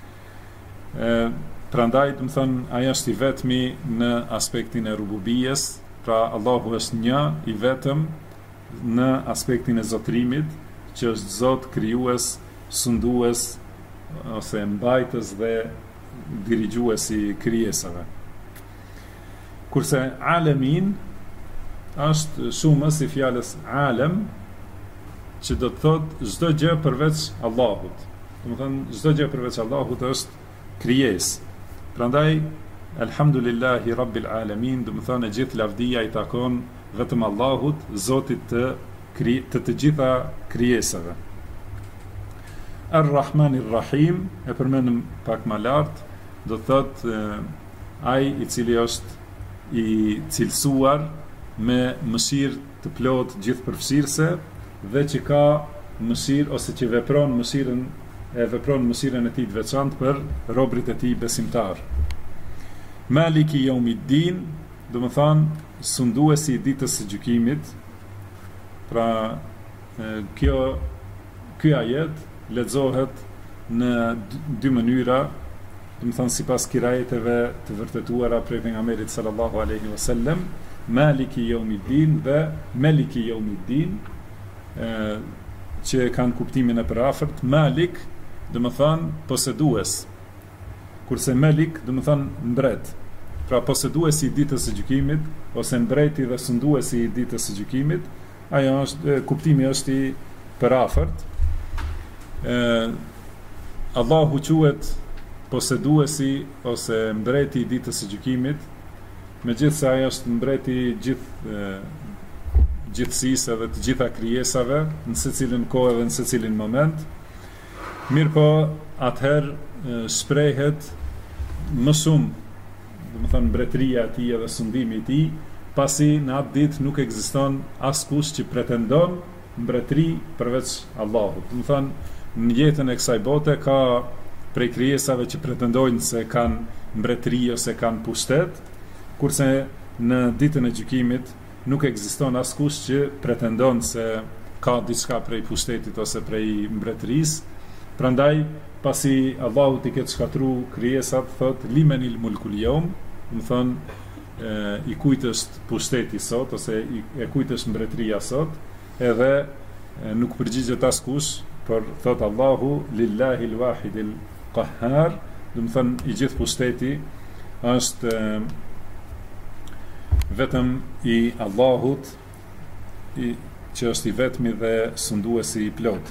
Prandaj do të thonë ai është i vetmi në aspektin e rububijes, pra Allahu është një i vetëm në aspektin e zotërimit, që është Zot krijues, sundues ose mbajtës dhe dirigjuesi krijesave. Kurse Alamin është shumës i fjalës Alem, që do të thotë çdo gjë përveç Allahut. Do të thonë çdo gjë përveç Allahut është krijesë. Prandaj Elhamdulillahi Rabbil Alamin, do të thonë gjithë lavdia i takon vetëm Allahut, Zotit të gjitha krijesave. Ar-Rahmanir Rahim, e përmendëm pak më lart, do të thotë ai i cili është i cilësuar me mëshirë të plot gjithëpërfshirëse dhe që ka mëshirë ose që vepron mëshirën e vepron mësirën e tij të veçantë për robërit e tij besimtar. Maliki Yawmiddin, do të thonë sunduesi i ditës së gjykimit. Pra ky ajet lexohet në dy mënyra, do të thonë sipas kirajeteve të vërtetuara prej pejgamberit sallallahu alaihi wasallam, Maliki Yawmiddin dhe Maliki Yawmiddin, që kanë kuptimin e përafërt. Malik do të thonë posedues, kurse Malik do të thonë mbret. Pra poseduesi i ditës së gjykimit ose mbreti dhe sunduesi i ditës së gjykimit, ajo është kuptimi është i përafërt. Allahu quhet poseduesi ose mbreti i ditës së gjykimit, megjithse ai është mbreti i gjithësisë dhe të gjitha krijesave në secilin kohë dhe në secilin moment. Mirpo atëherë shprehet më shumë, do të thonë mbretëria e tij dhe sundimi i tij, pasi në atë ditë nuk ekziston askush që pretendon mbretëri përveç Allahut. Do të thonë në jetën e kësaj bote ka prej krijesave që pretendojnë se kanë mbretëri ose kanë pushtet, kurse në ditën e gjykimit nuk ekziston askush që pretendon se ka diçka prej pushtetit ose prej mbretërisë. Prandaj, pasi Allahu t'i ketë shkatruar krijesat, thot limenil mulkul yawm, do të thonë i kujt është pushteti sot ose e kujt është mbretëria sot, edhe nuk përgjigjet askush, por thot Allahu lillahi al-wahidil qahhar, do të thonë i gjithë pushteti është vetëm i Allahut, që është i vetmi dhe sunduesi i plot.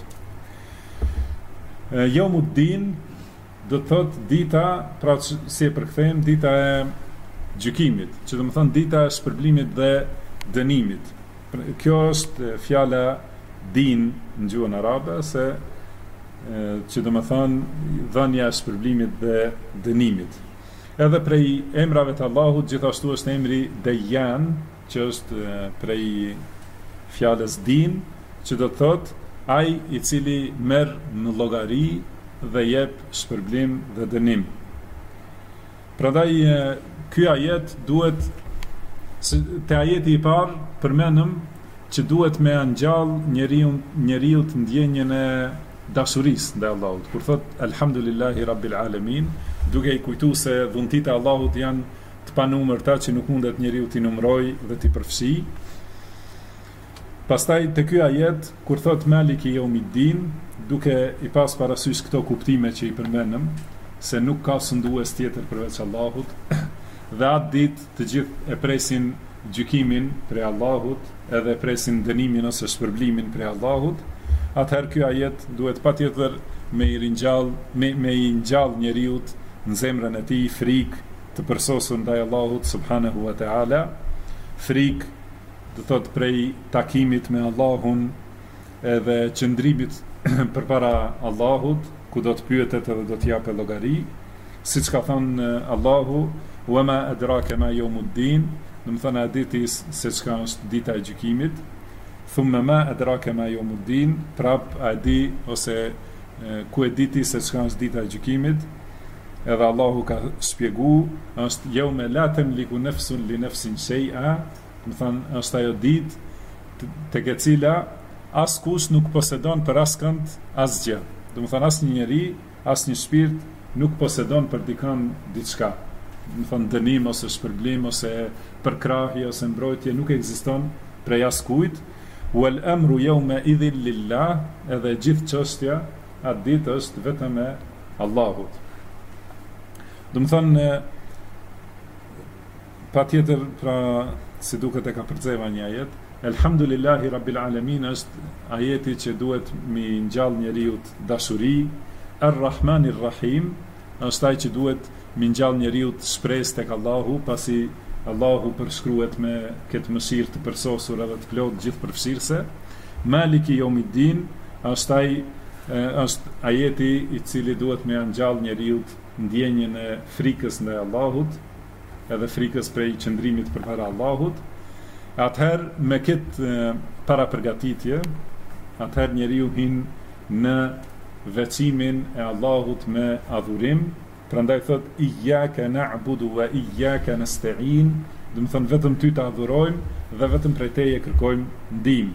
Yawmuddin do të thot dita, pra si e përkthejmë, dita e gjykimit, që do të thonë dita e shpërblimit dhe dënimit. Kjo është fjala din në gjuhën arabe, se që do të thonë dhënia e shpërblimit dhe dënimit. Edhe prej emrave të Allahut gjithashtu është emri Dayyan, që është prej fjalës din, që do të thotë ai i cili merr në llogari dhe jep shpërblim dhe dënim. Prandaj ky ajet duhet, te ajeti i parë përmendëm që duhet me angjall njeriu të ndjenjën e dashurisë ndaj Allahut. Kur thot Alhamdulillahi Rabbil Alamin, duke i kujtuar se dhuntitë e Allahut janë të panumërta që nuk mundet njeriu t'i numërojë dhe t'i përfshijë. Pastaj te ky ajet kur thot Maliki Yawmiddin, duke i pas parasysh këto kuptime që i përmendëm, se nuk ka sundues tjetër përveç Allahut, dhe atë ditë të gjithë e presin gjykimin prej Allahut, edhe e presin dënimin ose shpërblimin prej Allahut, atëherë ky ajet duhet patjetër me i ngjall njeriu në zemrën e tij frikë të përsosur ndaj Allahut subhanahu wa taala, frikë do thot prej takimit me Allahun edhe qëndrimit përpara Allahut, ku do të pyetet edhe do të japë llogari, siç ka thënë Allahu, wa ma adraka ma yawmuddin, do të thonë aditi se çka është dita e gjykimit. Thumma ma adraka ma yawmuddin, prap a di ose ku e diti se çka është dita e gjykimit. Edhe Allahu ka shpjeguar, është yawma la tamliku nafsun li nafsin shay'a, do të thonë është ajo ditë tek e cila askush nuk posedon për askënd asgjë. Do të thonë asnjë njeri, asnjë shpirt nuk posedon për dikën diçka. Do të thonë dënim ose shpërblim ose përkrahje ose mbrojtje nuk ekziston prej askujt. Wal amru yawma idhin lillah, edhe gjithë çështja atë ditë është vetëm e Allahut. Do të thonë patjetër, pra si duket e ka përcjella një ajet, Elhamdulillahi Rabbil Alamin është ajeti që duhet mi ngjall njeriu dashuri, Ar-Rahmanir Rahim është ai që duhet mi ngjall njeriu shpresë tek Allahu, pasi Allahu përshkruhet me këtë mëshirë të përsosur edhe të plot gjithëpërfshirëse. Maliki Yawmiddin është ai është ajeti i cili duhet me ngjall njeriu ndjenjën e frikës ndaj Allahut, edhe frikës prej qëndrimit përpara Allahut. Atëherë me këtë para përgatitje, atëherë njeriu hin në veçimin e Allahut me adhurim. Prandaj thot iyyaka na'budu wa iyyaka nasta'in, do të thënë vetëm ty të adhurojmë dhe vetëm prej teje kërkojmë ndihmë.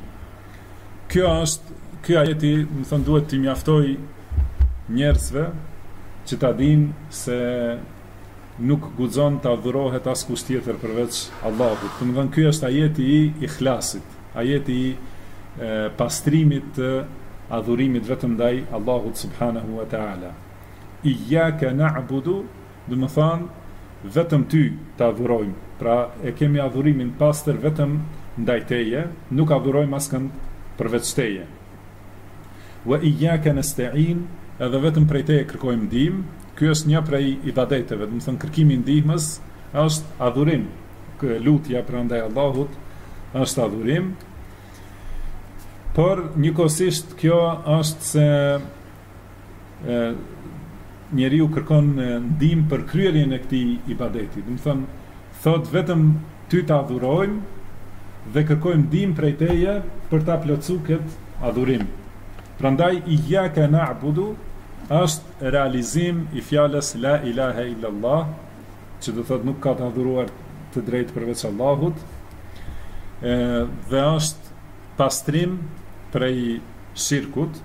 Ky ajeti, do të thënë, duhet t'i mjaftoj njerëzve që ta dinë se nuk guxon të adhurohet askush tjetër përveç Allahut. Do të thënë, ky është ajeti i ikhlasit, ajeti i pastrimit të adhurimit vetëm ndaj Allahut subhanahu wa ta'ala. Iyyaka na'budu, do të thonë vetëm ty të adhurojmë. Pra e kemi adhurimin pastër vetëm ndaj teje, nuk adhurojmë askënd përveç teje. Wa iyyaka nasta'in, edhe vetëm prej teje kërkojmë ndihmë. Ky është një prej ibadeteve, do të thonë kërkimi ndihmës është adhurim. Lutja prandaj Allahut është adhurim. Por njëkohësisht kjo është se njeriu kërkon ndihmë për kryerjen e këtij ibadeti. Do të thonë, thot vetëm ty të adhurojmë dhe kërkojmë ndihmë prej teje për ta plotësuar këtë adhurim. Prandaj iyyaka na'budu është realizim i fjalës la ilaha illallah, që do thot nuk ka të adhuruar të drejtë përveç Allahut, dhe është pastrim prej shirkut,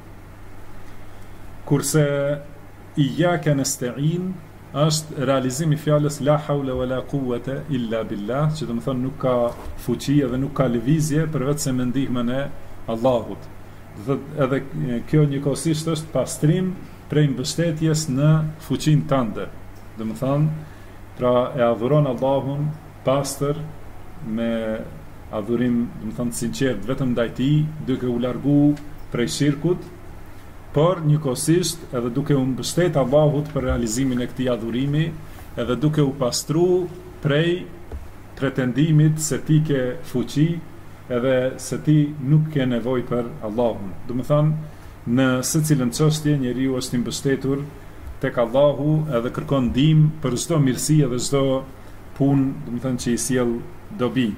kurse iyyaka nasta'in është realizimi i fjalës la hawla wala quwwata illa billah, që do të thonë nuk ka fuqi edhe nuk ka lëvizje përveç se me ndihmën e Allahut. Do thotë edhe kjo njëkohësisht është pastrim prej mbështetjes në fuqinë tënde. Do të thonë, pra e adhuron Allahun pastër me adhurim, do të thonë sinqert vetëm ndaj tij, duke u largu prej shirkut, por njëkohësisht edhe duke u mbështet Allahut për realizimin e këtij adhurimi, edhe duke u pastru prej pretendimit se ti ke fuqi edhe se ti nuk ke nevojë për Allahun. Do të thonë, në secilën çështje njeriu është i mbështetur tek Allahu edhe kërkon ndihmë për çdo mirësi edhe çdo punë, do të thonë që i sjell dobi.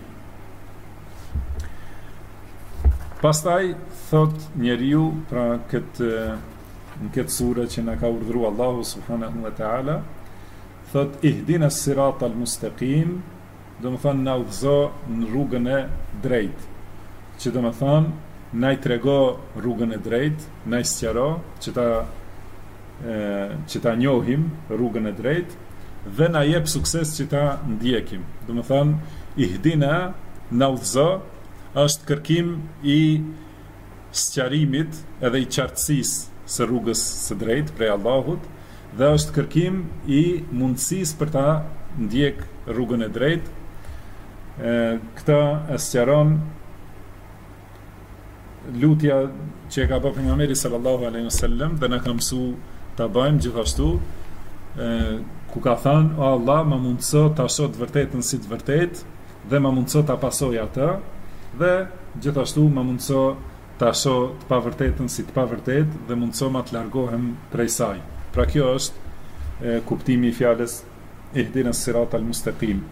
Pastaj thot njeriu, pra në këtë sure që na ka urdhëruar Allahu subhanahu wa ta'ala, thot ihdina as-sirata al-mustaqim, do të thonë na udhëzo në rrugën e drejtë, që do të thonë na i trego rrugën e drejtë, na i sqaro që ta njohim rrugën e drejtë dhe na jep sukses që ta ndjekim. Do të thonë ihdina, na udhëzo, është kërkim i sqarimit edhe i qartësisë së rrugës së drejtë prej Allahut, dhe është kërkim i mundësisë për ta ndjek rrugën e drejtë. Këtë e sqaron lutja që e ka bërë pejgamberi sallallahu alaihi wasallam dhe na ka mësuar ta bëjmë gjithashtu, ku ka thënë: "O Allah, më mundëso ta shoh të vërtetën si të vërtetë dhe më mundëso ta pasoj atë, dhe gjithashtu më mundëso ta shoh të pavërtetën si të pavërtetë dhe mundëso ma të largohem prej saj." Pra kjo është kuptimi i fjalës ihdina as-sirata al-mustaqim.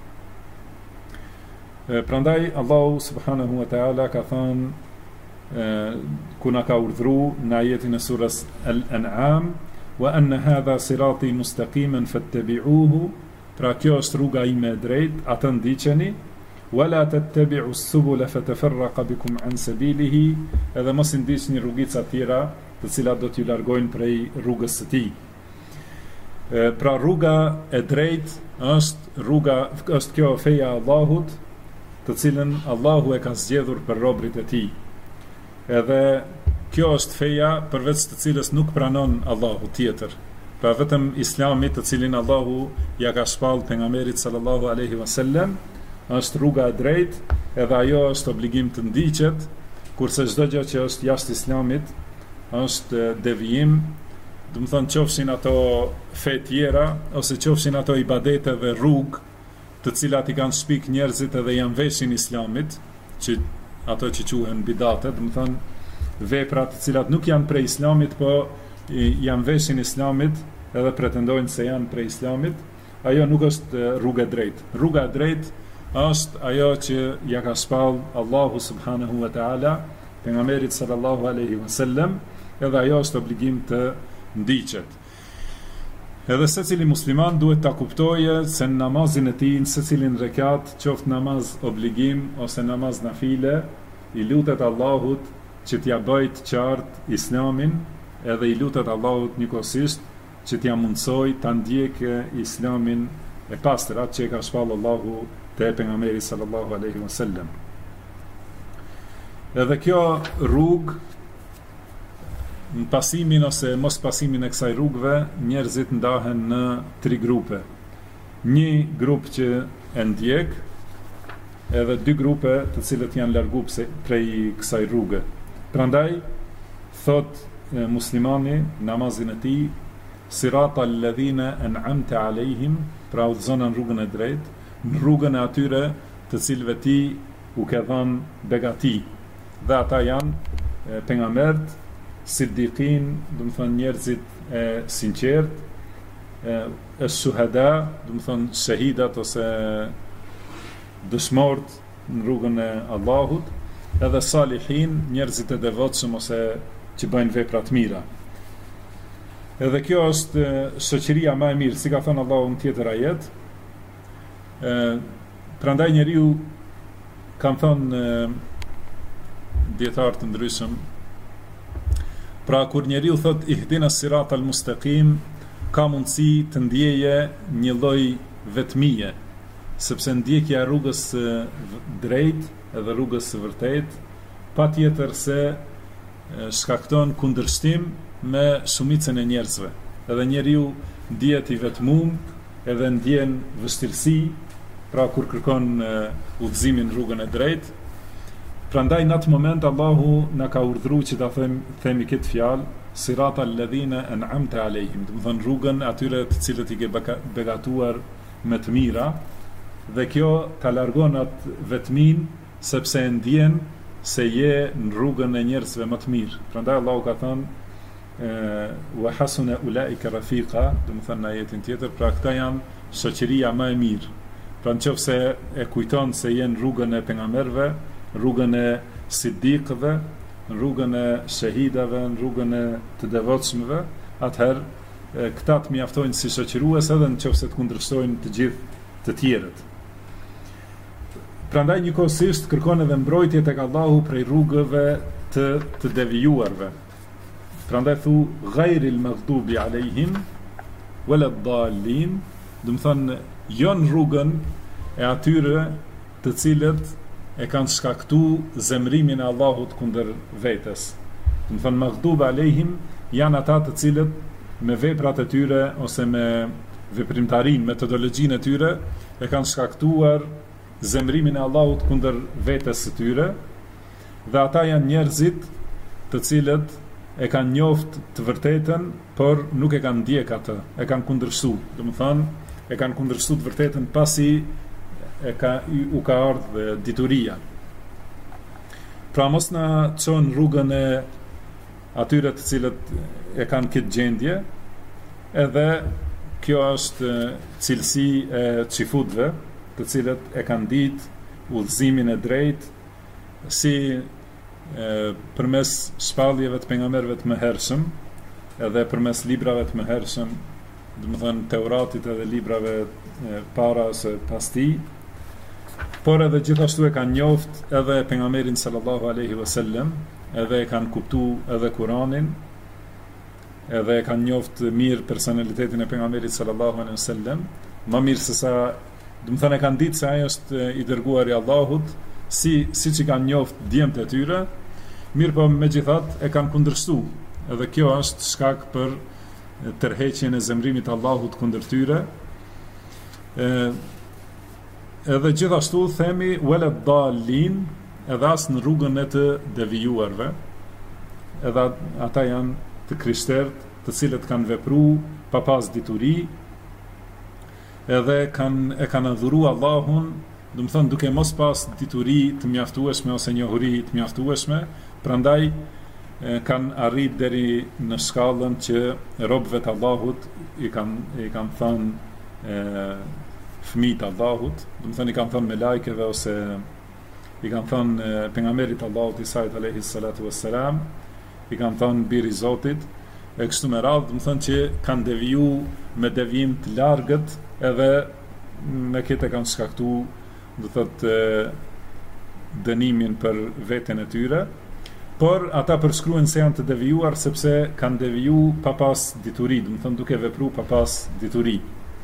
Prandaj Allahu subhanahu wa ta'ala ka thënë, ku na ka urdhëruar në ajetin e surës Al-An'am, wa anna hadha sirati mustaqiman fattabi'uhu, pra kjo është rruga ime e drejtë, atë ndiqeni. Wala tattabi'u as-subula fatafarraqa bikum an sabilihi, edhe mos i ndiqni rrugica të tjera, të cilat do t'ju largojnë prej rrugës së tij. Pra rruga e drejtë është kjo feja e Allahut, të cilën Allahu e ka zgjedhur për robërit e tij. Edhe kjo është feja përveç të cilës nuk pranon Allahu tjetër. Pra vetëm Islami, të cilin Allahu ja ka shpall pejgamberit sallallahu alaihi wasallam, është rruga e drejtë, edhe ajo është obligim të ndiqet, kurse çdo gjë që është jashtë Islamit është devijim, do të thonë qofshin ato fe tjera ose qofshin ato ibadete dhe rrugë të cilat i kanë shpik njerëzit edhe janë veshin Islamit, që ato që quhen bidate, do të thonë vepra të cilat nuk janë prej Islamit, po janë veshin Islamit edhe pretendojnë se janë prej Islamit, ajo nuk është rruga e drejtë. Rruga e drejtë është ajo që ja ka shpall Allahu subhanahu wa ta'ala pejgamberit sallallahu alaihi wasallam, edhe ajo është obligim të ndiqet. Edhe secili musliman duhet ta kuptojë se në namazin e tij, në secilin rekat, qoftë namaz obligim ose namaz nafile, i lutet Allahut që t'ja bëjt qartë islamin, edhe i lutet Allahut njëkohësisht që t'ja mundsoj ta ndjekë islamin e pastër, atë që e ka shpallë Allahu te pejgamberi sallallahu alaihi wasallam. Edhe kjo rrugë, në pasimin ose mos pasimin e kësaj rrugëve, njerëzit ndahen në 3 grupe. Një grup që e ndjek, edhe 2 grupe të cilët janë largu prej kësaj rrugë. Prandaj thot muslimani namazin e tij, sirata alladhina an'amta alejhim, pra udhëzon në rrugën e drejtë, në rrugën e atyre të cilëve ti u ke dhënë begati. Dhe ata janë pejgamberët, siddiqin, do të thonë njerëzit e sinqert, e shuhada, do të thonë shahidat ose dëshmorët në rrugën e Allahut, edhe salihin, njerëzit e devotshëm ose që bëjnë vepra të mira. Edhe kjo është shoqëria më e mirë, si ka thënë Allahu në tjetër ajet. Prandaj njeriu, kanë thënë dietar të ndryshëm, pra kur njeriu thot ihdina siratal mustaqim, ka mundësi të ndjeje një lloj vetmie, sepse ndjekja e rrugës së drejtë edhe rrugës së vërtetë patjetër se shkakton kundërshtim me shumicën e njerëzve. Edhe njeriu ndihet i vetmuar, edhe ndjen vështirësi, pra kur kërkon udhëzimin rrugën e drejtë. Prandaj në atë moment Allahu na ka urdhëruar që ta themi këtë fjalë, sirata alladhina an'amta alejhim, do të thonë rrugën atyre të cilët i ke begatuar me të mira, dhe kjo ta largon atë vetmin, sepse e ndjen se je në rrugën e njerëzve më të mirë. Prandaj Allahu ka thënë wa hasuna ulaika rafiqa, do të thonë në ajetin tjetër, pra këta janë shoqëria më e mirë. Pra nëse e kujton se je në rrugën e pejgamberëve, rrugën e siddiqëve, në rrugën e shahidave, në rrugën e të devotshmëve, atëherë këta të mjaftojnë si shoqërues edhe nëse të kundërshtojnë të gjithë të tjerët. Prandaj njëkohësisht kërkon edhe mbrojtje tek Allahu prej rrugëve të devijuarve. Prandaj thu ghayril maghdubi alejhim wala dallin, do të thonë jo në rrugën e atyre të cilët e kanë shkaktu zemrimin e Allahut kundër vetes. Do të thonë maghdub alejhim janë ata të cilët me veprat e tyre ose me veprimtarinë, metodologjinë e tyre e kanë shkaktuar zemrimin e Allahut kundër vetes së tyre, dhe ata janë njerëzit të cilët e kanë njoft të vërtetën, por nuk e kanë ndjek atë, e kanë kundërshtuar. Do të thonë e kanë kundërshtuar të vërtetën pasi u ka ardhur dituria. Pra mos na çon rrugën e atyre të cilët e kanë këtë gjendje, edhe kjo është cilësi e çifutëve, të cilët e kanë ditë udhëzimin e drejtë, si përmes shpalljeve të pejgamberëve të mëhershëm, edhe përmes librave të mëhershëm, do të thënë Teuratit edhe librave para ose pas tij, por edhe gjithashtu e kanë njoft edhe pejgamberin sallallahu alaihi wasallam, edhe e kanë kuptuar edhe Kur'anin, edhe e kanë njoft mirë personalitetin e pejgamberit sallallahu alaihi wasallam, më mirë se sa, do të thënë e kanë ditë se ai është i dërguari i Allahut, siç i kanë njoft djemtë e tyre, mirë po megjithatë e kanë kundërshtuar. Edhe kjo është shkak për tërheqjen e zemrimit të Allahut kundër tyre. Edhe gjithashtu themi wala dallin, edhe as në rrugën e të devijuarve, edhe ata janë të krishterët, të cilët kanë vepruar pa pas dituri, edhe e kanë adhuruar Allahun, do të thonë duke mos pas dituri të mjaftueshme ose njohuri të mjaftueshme, prandaj kanë arrit deri në shkallën që robëve të Allahut i kanë thënë fëmijët e Allahut, do të thonë i kanë thënë me lajkeve ose i kanë thënë pejgamberit Allahut Isa alayhi salatu wassalam, i kanë thënë biri i Zotit, e kështu me radhë, do të thonë që kanë deviju me devijim të largët, edhe me këtë kanë shkaktu, do thotë, dënimin për veten e tyre, por ata përshkruajnë se janë të devijuar sepse kanë deviju pa pas dituri, do të thonë duke vepruar pa pas dituri.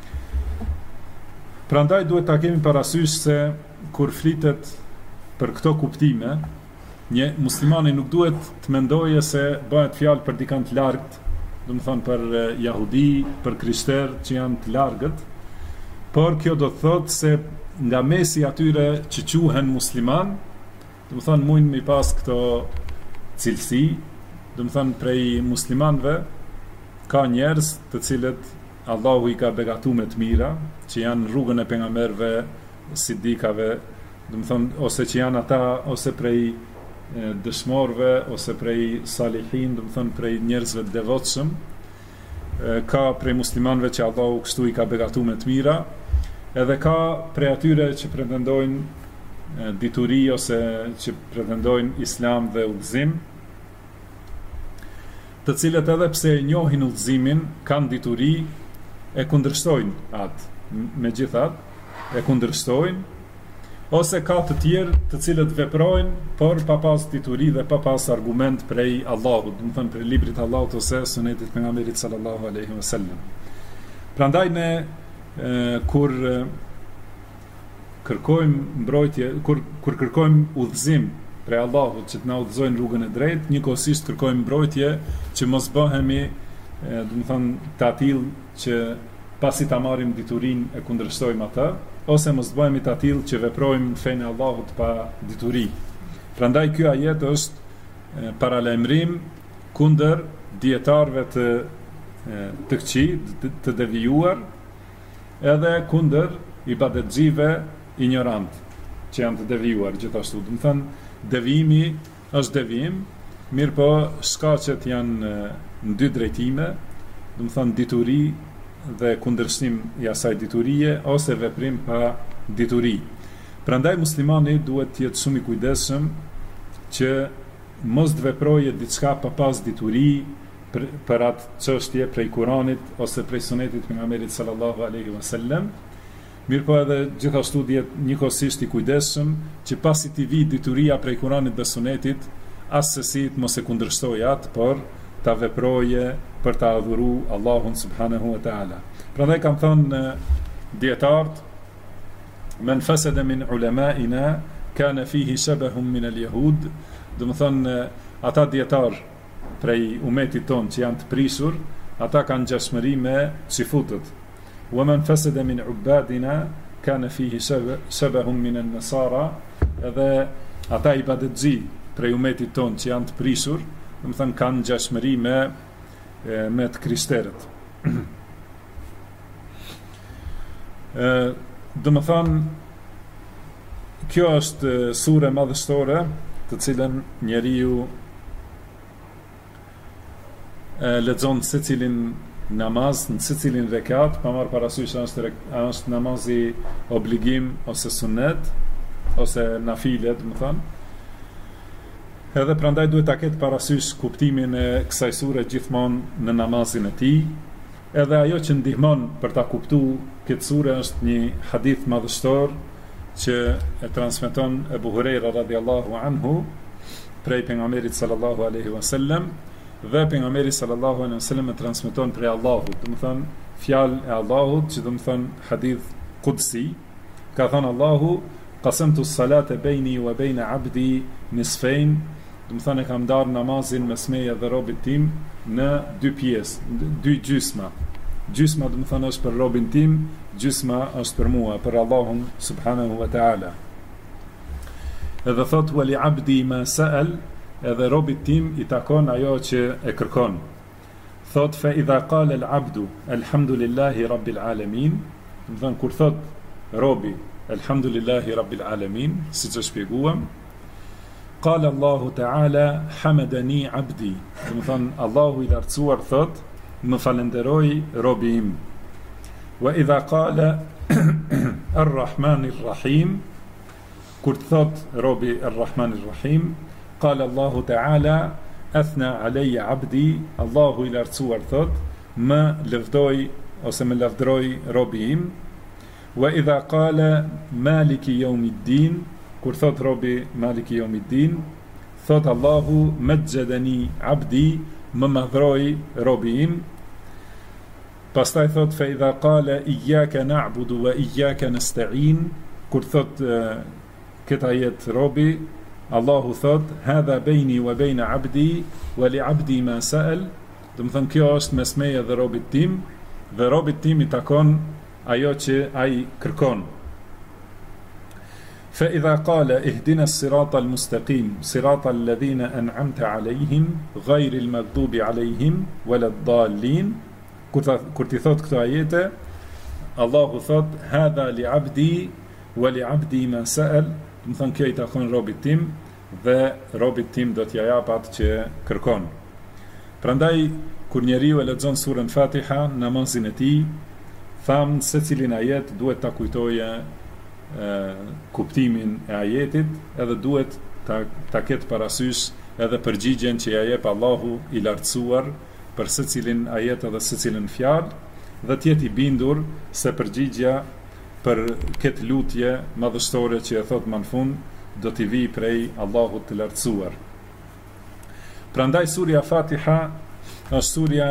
Prandaj duhet ta kemi parasysh se kur flitet për këto kuptime, një muslimani nuk duhet të mendojë se bëhet fjalë për dikant të largët, do të thonë për jahudi, për krishterë që janë të largët, por kjo do të thotë se nga mesi atyre që quhen musliman, do të thonë mund mi pas këto cilësi, do të thonë prej muslimanëve ka njerëz të cilët Allahu i ka begatuar me të mira, që janë rrugën e pejgamberëve, sidikave, do të thonë ose që janë ata ose prej dëshmorëve ose prej salihin, do të thonë prej njerëzve të devotshëm, ka prej muslimanëve që Allahu kështu i ka begatuar me të mira, edhe ka prej atyre që pretendojnë dituri ose që pretendojnë islam dhe udhëzim, të cilët edhe pse e njohin udhëzimin, kanë dituri, e kundërshtojnë atë, megjithatë e kundërshtojnë, ose ka të tjerë të cilët veprojnë, por pa pas dituri dhe pa pas argument prej Allahut, do të thonë prej librit të Allahut ose sunetit të pejgamberit sallallahu alaihi wasallam. Prandaj ne kur kërkojmë mbrojtje, kur kërkojmë udhëzim prej Allahut që të na udhëzojnë rrugën e drejtë, njëkohësisht kërkojmë mbrojtje që mos bëhemi, do të thonë të atill që pasi ta marrim diturinë e kundërshtojmë atë, ose mos bëhemi të atill që veprojmë në fenë e Allahut pa dituri. Prandaj ky ajet është paralajmërim kundër dietarëve të këqij, të devijuar, edhe kundër ibadetxhive ignorant që janë të devijuar gjithashtu. Do të thënë devijimi është devijim, mirë po shkaqet janë në dy drejtime, do të thënë dituri dhe kundërshtim i asaj diturie ose veprim pa dituri. Prandaj muslimani duhet të jetë shumë i kujdesshëm që mos të veprojë diçka pa pas dituri për atë çështje prej Kuranit ose prej sunetit të pejgamberit sallallahu alaihi wasallam. Mirë po edhe gjithashtu duhet njëkohësisht i kujdesshëm që pasi të vi dituria prej Kuranit dhe sunetit, asesi të mos e kundërshtojë atë, por ta veproje për ta adhuru Allahun subhanahu wa ta'ala. Prandaj kam thënë dietarët, men fasada min ulamaina kana fihi shabahun min al-yahud, do të thonë ata dietar prej umetit ton që janë të prishur, ata kanë ngjashmëri me xifutët. Wa man fasada min ubadina kana fihi shabahun min an-nasara, edhe ata ibadetxhi prej umetit ton që janë të prishur, do të thonë kanë ngjashmëri me të krishterët. Do të thonë kjo është sure madhështore të cilën njeriu lexon secilin namaz në secilin rekat, pa marrë parasysh është namazi obligim ose sunnet ose nafile, do të thonë. Edhe prandaj duhet ta ketë parasysh kuptimin e kësaj sure gjithmonë në namazin e tij. Edhe ajo që ndihmon për ta kuptuar këtë sure është një hadith madhështor që e transmeton Ebu Hurajra radhiyallahu anhu prej pejgamberit sallallahu alaihi wasallam, dhe pejgamberi sallallahu alaihi wasallam e transmeton prej Allahut, do të thonë fjalë e Allahut, që do të thonë hadith qudsi, ka thënë Allahu: qasamtu as-salata bayni wa bayna 'abdi nisfayn, do të thonë e kam ndarë namazin mes meje dhe robit tim në dy pjesë, dy gjysma. Gjysma do të thonë është për robin tim, gjysma është për mua, për Allahun subhanahu wa ta'ala. Edhe thot wa li 'abdi ma sa'al, edhe robit tim i takon ajo që e kërkon. Thot fa idha qala al-'abdu alhamdulillahi rabbil alamin, do të thonë kur thot robi alhamdulillahi rabbil alamin, siç e shpjeguam, qala Allahu ta'ala hamadani 'abdi, do të thonë Allahu i lartësuar thot më falenderoi robi im. Wa idha qala ar-rahmanir rahim, kur thot robi ar-rahmanir rahim, qala Allahu ta'ala athna alayya abdi, Allahu i lartësuar thot, më lëvdoi ose më lavdroi robi im. Wa idha qala maliki yawmiddin, kur thot robi maliki yawmiddin, thot Allahu majjadani abdi, më madhroi robi im. Pastaj thot fa idha qala iyyaka na'budu wa iyyaka nasta'in, kur thot këtë ajet robi, Allahu thot hadha baini wa baina abdi wa li abdi ma sa'al, do të thënë kjo është mes meje dhe robit tim, dhe robit tim i takon ajo që ai kërkon. Fa idha qala ihdina as-sirata al-mustaqim sirata alladhina an'amta alayhim ghayri al-maghdubi alayhim wala ad-dallin, kur ti thot këto ajete, Allahu thot hadha li abdi wa li abdi ma sa'al, do të thënë kjo i takon robit tim dhe robit tim do t'ja jap atë që kërkon. Prandaj kur njeriu e lexon surën Fatiha në namazin e tij, tham se cilin ajet duhet ta kujtoje kuptimin e ajetit, edhe duhet ta ketë parasysh edhe përgjigjen që ja jep Allahu i lartësuar për secilin ajet edhe secilin fjalë, dhe të jetë i bindur se përgjigja për këtë lutje madhështore që e thot më në fund do t'i vi prej Allahut të lartësuar. Prandaj surja Fatiha është surja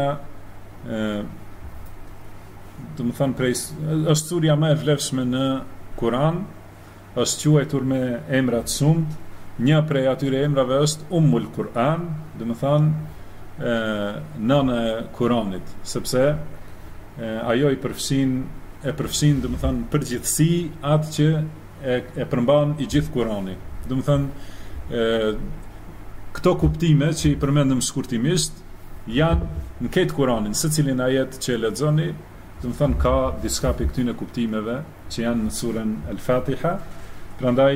do të thënë është surja më e vlefshme në Kur'an, është quajtur me emra të shumtë. Një prej atyre emrave është Ummul Kur'an, do të thënë nëna e Kur'anit, sepse ajo i përfshin do të thënë përgjithësi atë që e përmban i gjithë Kur'ani. Do të thënë këto kuptime që i përmendëm shkurtimisht janë në këtë Kur'anin, secilin ajet që e lexoni, do të thënë ka diçka për këtyre kuptimeve që janë në surën Al-Fatiha. Prandaj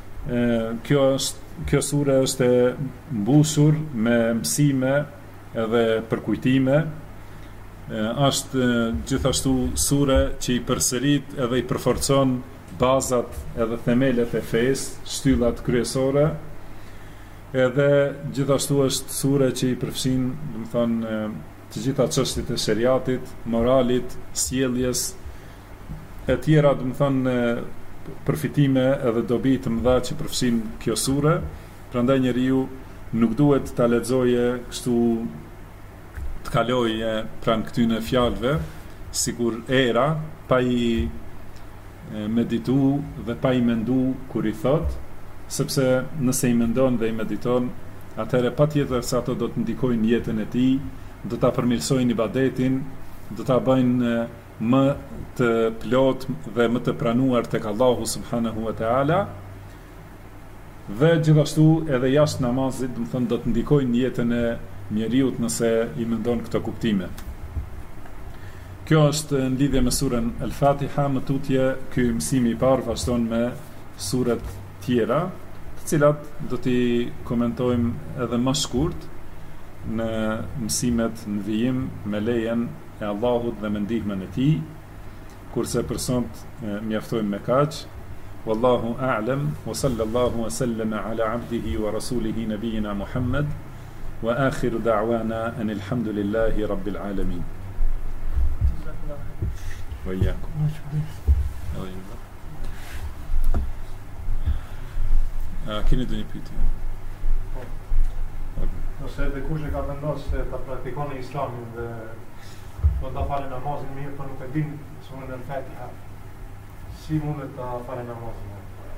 kjo sure është e mbushur me mësime edhe përkujtime. Është gjithashtu sure që i përsërit edhe i përforcon bazat edhe themelet e fesë, shtyllat kryesore. Edhe gjithashtu është sure që i përfshin, do të thonë, të gjitha çështjet e shariatit, moralit, sjelljes e tjera, do të thonë, përfitime edhe dobi të mëdha që përfshin kjo sure. Prandaj njeriu nuk duhet ta lexojë kështu të kaloje pranë këtyre fjalëve sikur era, pa i meditu dhe pa i mendu kur i thot, sepse nëse i mendon dhe i mediton, atëherë patjetër se ato do të ndikojnë jetën e tij, do ta përmirësojnë ibadetin, do ta bëjnë më të plot dhe më të pranuar tek Allahu subhanahu wa taala, dhe gjithashtu edhe jashtë namazit, do të thonë, do të ndikojnë jetën e njeriut nëse i mendon këto kuptime. Kjo është në lidhje me surën Al-Fatiha. Më tutje ky mësimi i parë vazhdon me suret tjera, të cilat do t'i komentojmë edhe më shkurt në mësimet në vijim me lejen e Allahut dhe me ndihmën e tij, kurse për sot mjaftojmë me kaq. Wallahu a'lam wa sallallahu wa sallama ala abdihi wa rasulihi nabiyina Muhammad wa akhiru da'wana anil hamdulillahi rabbil alamin. Wa iyyakum. Keni dhe një pyetje? Nëse dikush e ka vendosur se ta praktikon Islamin dhe do ta falë namazin mirë, por nuk e din surën Al-Fatiha, si mundet ta falë namazin?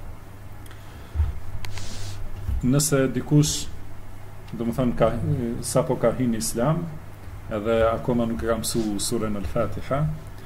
Nëse dikush, do të thënë, sapo ka hyrë në Islam edhe akoma nuk e ka mësuar surën Al-Fatiha,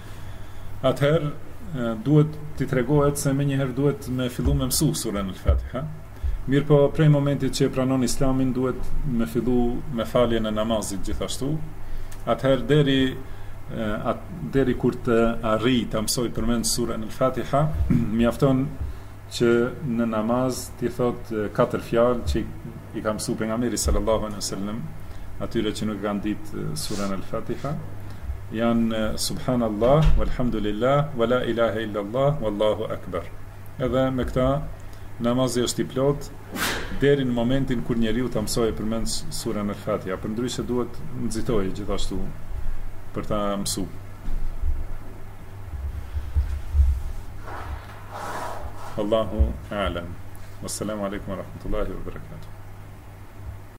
atëherë duhet t'i tregohet se menjëherë duhet me fillu me mësu surën Al-Fatiha. Mirë po, prej momentit që e pranon Islamin, duhet me fillu me faljen e namazit gjithashtu. Atëherë deri kur të arri të mësoj përmend surën Al-Fatiha, mjafton që në namaz t'i thot 4 fjalë që i ka mësuar pejgamberi sallallahu alaihi wasallam atyre që nuk kanë ditë surën Al-Fatiha. Janë subhanallah, walhamdulillah, wa la ilaha illallah, wallahu akbar. Edhe me këta namazi është i plot, deri në momentin kur njeriu ta mësojë përmend surën Al-Fatiha, përndryshe duhet nxitojë gjithashtu për ta mësuar. Allahu a'lam. Wassalamu alaikum wa rahmatullahi wa barakatuh.